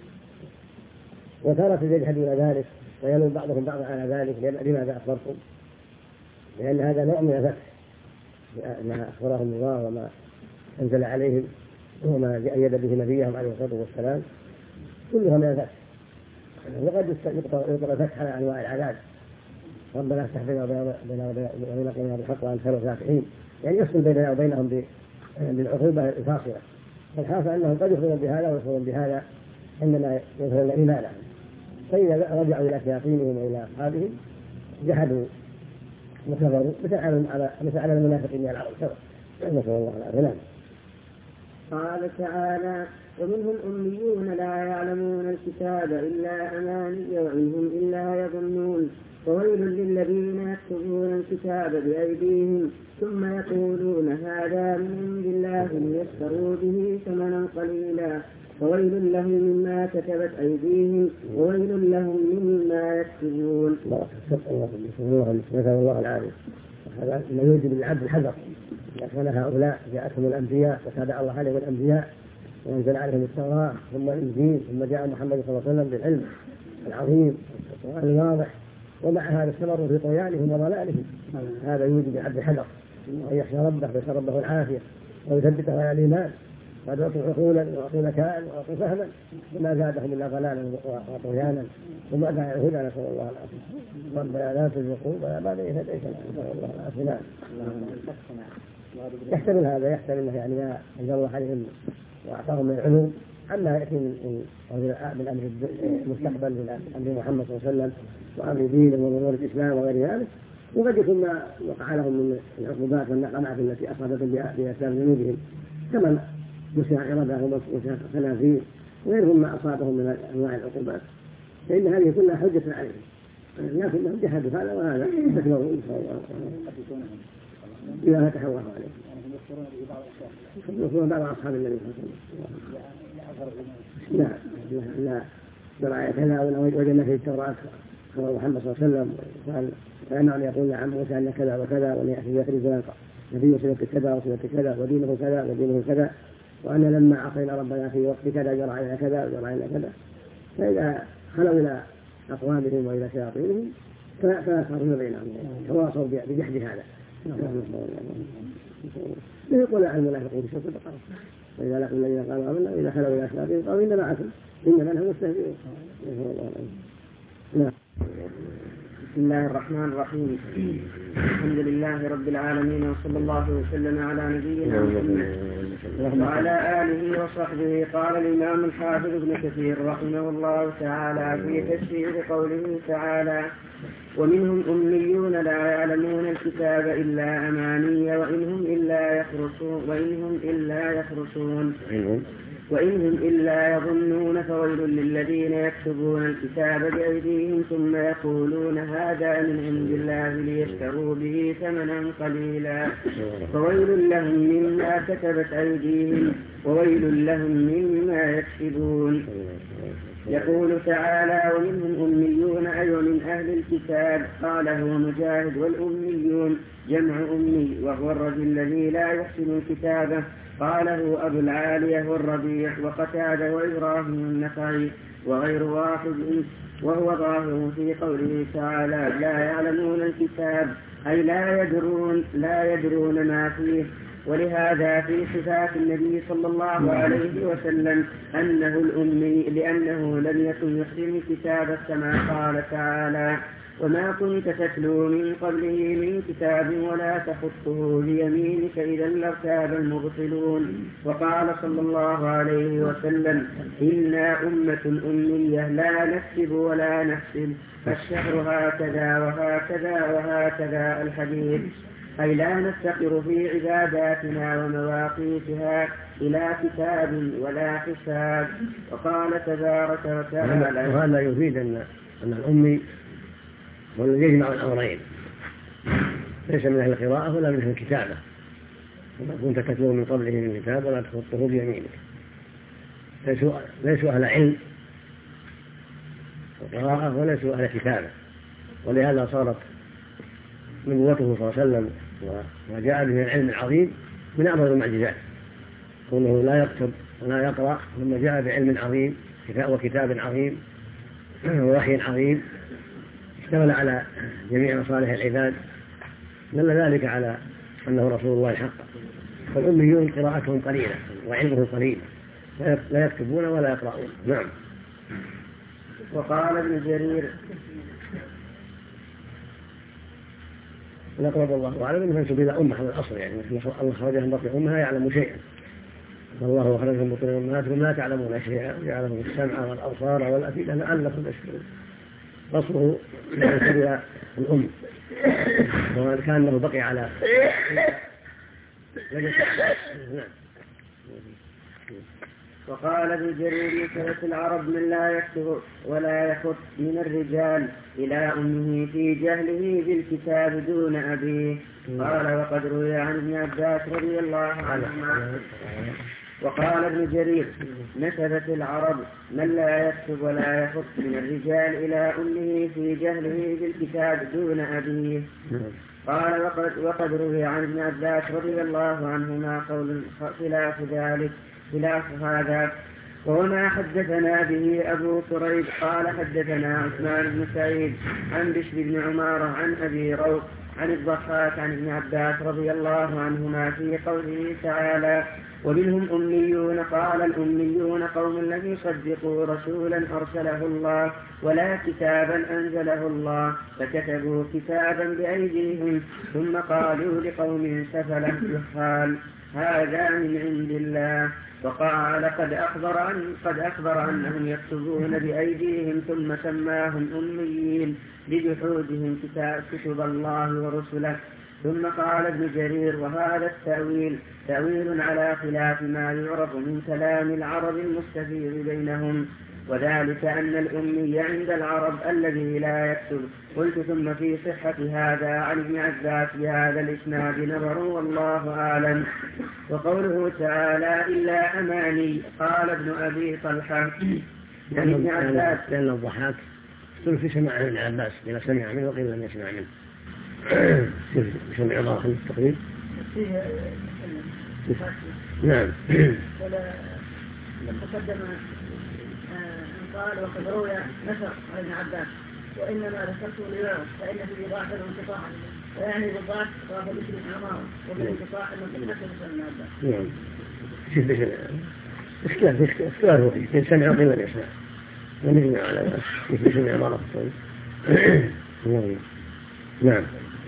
وتارة يجحدون ذلك ويلوم بعضهم بعضا على ذلك. لماذا أخبرتم؟ لأن هذا نوع من الفتح ما أخبرهم الله وما أنزل عليهم وما أيد به نبيهم عليه الصلاة والسلام، كلها من الفتح. وقد يطلق الفتح على أنواع العذاب: ربنا افتح بيننا وبين قومنا بالحق وأنت خير الفاتحين، يعني يفصل بيننا وبينهم بالعقوبة الفاصلة. فالحاصل أنهم قد يخبرون بهذا ويخبرون بهذا عندما يظهرون إيمانهم، فإذا رجعوا إلى شياطينهم وإلى أصحابهم جحدوا وكفروا مثل على المنافقين من العرب سواء. نسأل الله العافية. قال تعالى: ومنهم أميون لا يعلمون الكتاب إلا أماني وإنهم إلا يظنون. فويل للذين يكتبون الكتاب بأيديهم ثم يقولون هذا من عند الله ليشتروا به ثمنا قليلا. فويل لهم مما كتبت أيديهم وويل لهم مما يكتبون. نسأل الله العافية. هذا ما يوجب للعبد الحذر. لكن هؤلاء جاءتهم الأنبياء وتابع الله عليهم الأنبياء وأنزل عليهم التوراة ثم الإنجيل ثم جاء محمد صلى الله عليه وسلم بالعلم العظيم والقرآن الواضح، ومع هذا استمروا في طغيانهم وضلالهم. هذا يوجب للعبد الحذر وأن يخشى ربه ويسأل ربه العافية ويثبته على الإيمان. قد أعطوا عقولا وأعطوا ذكاء وأعطوا فهما وما زادهم إلا ضلالا وطغيانا وما دعا هدى. نسأل الله العافية. ربنا لا تزغ قلوبنا بعد إذ هديتنا. نسأل الله العافية. يحتمل هذا، يحتمل يعني ما أنزل الله عليهم وأعطاهم من العلوم عما يأتي من أمر المستقبل من أمر محمد صلى الله عليه وسلم وأمر دين وأمور الإسلام وغير ذلك. وقد يكون ما وقع لهم من العقوبات والنقمات التي أصابتهم بأسباب ذنوبهم كما مساء إرادهم ومساء خنازير وغيرهم ما أصابهم من أنواع العقوبات، فإن هذه كلها حجة عليهم، لكنهم جحدوا هذا وهذا استكبروا إذا فتح الله عليهم. يذكرون بعض أصحاب النبي صلى الله عليه وسلم. لا برعاية كذا وجدنا في التوراة خبر محمد صلى الله عليه وسلم قال فإنهم يقول عن موسى أن كذا وكذا وأن يأتي آخر الزمان نبي سنة كذا وسنة كذا ودينه كذا ودينه كذا، وأن لما عصينا ربنا في وقت كذا جرى علينا كذا وجرى علينا كذا. فإذا خلوا إلى أقوامهم وإلى شياطينهم فصاروا بينهم تواصوا بجحد هذا. يقول عن المنافقين في سورة البقرة: وإذا لقوا الذين قالوا آمنا وإذا خلوا إلى شياطينهم قالوا إنا معكم إنما نحن مستهزئون. بسم الله الرحمن الرحيم. الحمد لله رب العالمين وصلى الله وسلم على نبينا محمد وعلى آله وصحبه. قال الإمام الحافظ ابن كثير رحمه الله تعالى في تفسير قوله تعالى: ومنهم أميون لا يعلمون الكتاب إلا أماني وإنهم إلا يخرصون وإن هم إلا يظنون فويل للذين يكتبون الكتاب بأيديهم ثم يقولون هذا من عند الله ليشتروا به ثمنا قليلا فويل لهم مما كتبت أيديهم وويل لهم مما يكسبون. يقول تعالى ومنهم أميون أي من أهل الكتاب قاله مجاهد والأميون جمع أمي وهو الرجل الذي لا يحسن الكتابة قاله أبو العالية والربيع وقتادة وإبراهيم النخعي وغير واحد وهو ظاهر في قوله تعالى لا يعلمون الكتاب أي لا يدرون ما فيه. ولهذا في صفات النبي صلى الله عليه وسلم أنه الأمي لأنه لم يكن يحسن الكتاب كما قال تعالى وما كنت تتلو من قبله من كتاب ولا تخطه بيمينك إذا لارتاب المبطلون. وقال صلى الله عليه وسلم إنا أمة أمية لا نكتب ولا نحسب الشهر هكذا وهكذا وهكذا الحديث أي لا نفتقر في عباداتنا ومواقيتها إلى كتاب ولا حساب. وقال تبارك وتعالى وهذا يفيد أن الأمي هو الذي يجمع الأمرين ليس من أهل القراءة ولا من أهل الكتابة وما كنت تتلو من قبله من كتاب ولا تخطه بيمينك ليسوا أهل علم وقراءة وليسوا أهل كتابة. ولهذا صارت نبوته صلى الله عليه وسلم وجاء به العلم العظيم من أعظم المعجزات كونه لا يكتب ولا يقرأ ثم جاء بعلم عظيم وكتاب عظيم ووحي عظيم اشتمل على جميع مصالح العباد دل ذلك على أنه رسول الله حقا. فالأميون قراءتهم قليلة وعلمهم قليل لا يكتبون ولا يقرؤون. نعم. وقال ابن جرير نقرب الله أعلم أنه ينسب إلى أمة على الأصل يعني الله خرجها من بطن أمها يعلم شيئا والله خرجها من بطن أمهاتكم لا تعلمون شيئا يعلم السمع والأبصار والأفئدة لعلكم تشكرون. أصله ينسب إلى الأم وكان له بقي على وقال ابن جرير نسبت العرب من لا يكتب ولا يخط من الرجال إلى أمه في جهله بالكتاب دون أبيه. قال وقد روي عن ابن عباس رضي الله عنهما. وقال ابن جرير نسبت العرب من لا يكتب ولا يخط من الرجال إلى أمه في جهله بالكتاب دون أبيه. قال وقد روي عن ابن عباس رضي الله عنهما قول خلاف ذلك خلاف هذا وما حدثنا به أبو كريب قال حدثنا عثمان بن سعيد عن بشر بن عمارة عن أبي روح عن الضحاك عن ابن عباس رضي الله عنهما في قوله تعالى ومنهم أميون قال الأميون قوم لم يصدقوا رسولا أرسله الله ولا كتابا أنزله الله فكتبوا كتابا بأيديهم ثم قالوا لقوم سفلة يحال هذا من عند الله. وقال قد أخبر أنهم يكتبون بأيديهم ثم سماهم أميين لجحودهم كتب الله ورسله. ثم قال ابن جرير وهذا التأويل تأويل على خلاف ما يعرف من كلام العرب المستفيض بينهم وذلك أن الأمي عند العرب الذي لا يكتب. قلت ثم في صحة هذا عن ابن عباس بهذا الإسناد نظر والله أعلم. وقوله تعالى إلا أماني قال ابن أبي طلحة يعني ابن عباس لأن الضحاك قل في سماع ابن عباس قيل سمع منه وقيل لم يسمع منه سمع الله التقريب. نعم. تقدم قال وقد روي نشر عن ابن عباس وإنما ذكرته ليعرف فإن في ضعف الانقطاع ويعني بالضعف ضعف بشر بن عمارة وبالانقطاع أنه تحدث عن ابن عباس. نعم. اختلاف فيه سمع وقيل لم يسمع ونجمع على مثل سمع مرة. نعم.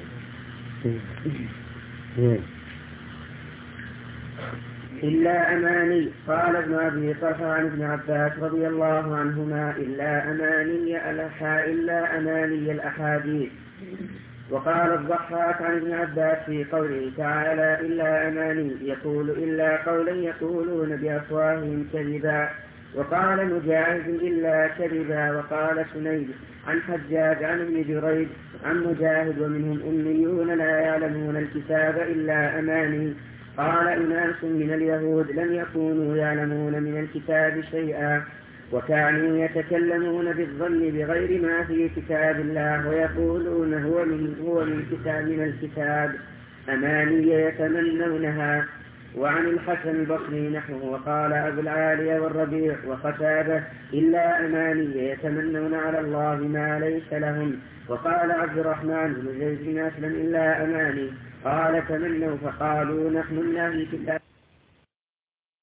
إلا أماني قال ابن أبي طلحة عن ابن عباس رضي الله عنهما إلا أماني الأحاديث. وقال الضحاك عن ابن عباس في قوله تعالى إلا أماني يقول إلا قولا يقولون بأفواههم كذبا. وقال مجاهد إلا كذبا. وقال سنيد عن حجاج عن ابن جريج عن مجاهد ومنهم أميون لا يعلمون الكتاب إلا أماني. قال أناس من اليهود لم يكونوا يعلمون من الكتاب شيئا وكانوا يتكلمون بالظن بغير ما في كتاب الله ويقولون هو من الكتاب أماني يتمنونها. وعن الحسن البصري نحوه. وقال أبو العالية والربيع وقتادة إلا أماني يتمنون على الله ما ليس لهم. وقال عبد الرحمن بن زيد بن أسلم إلا أماني. قال تمنوا فقالوا نحن من أهل الكتاب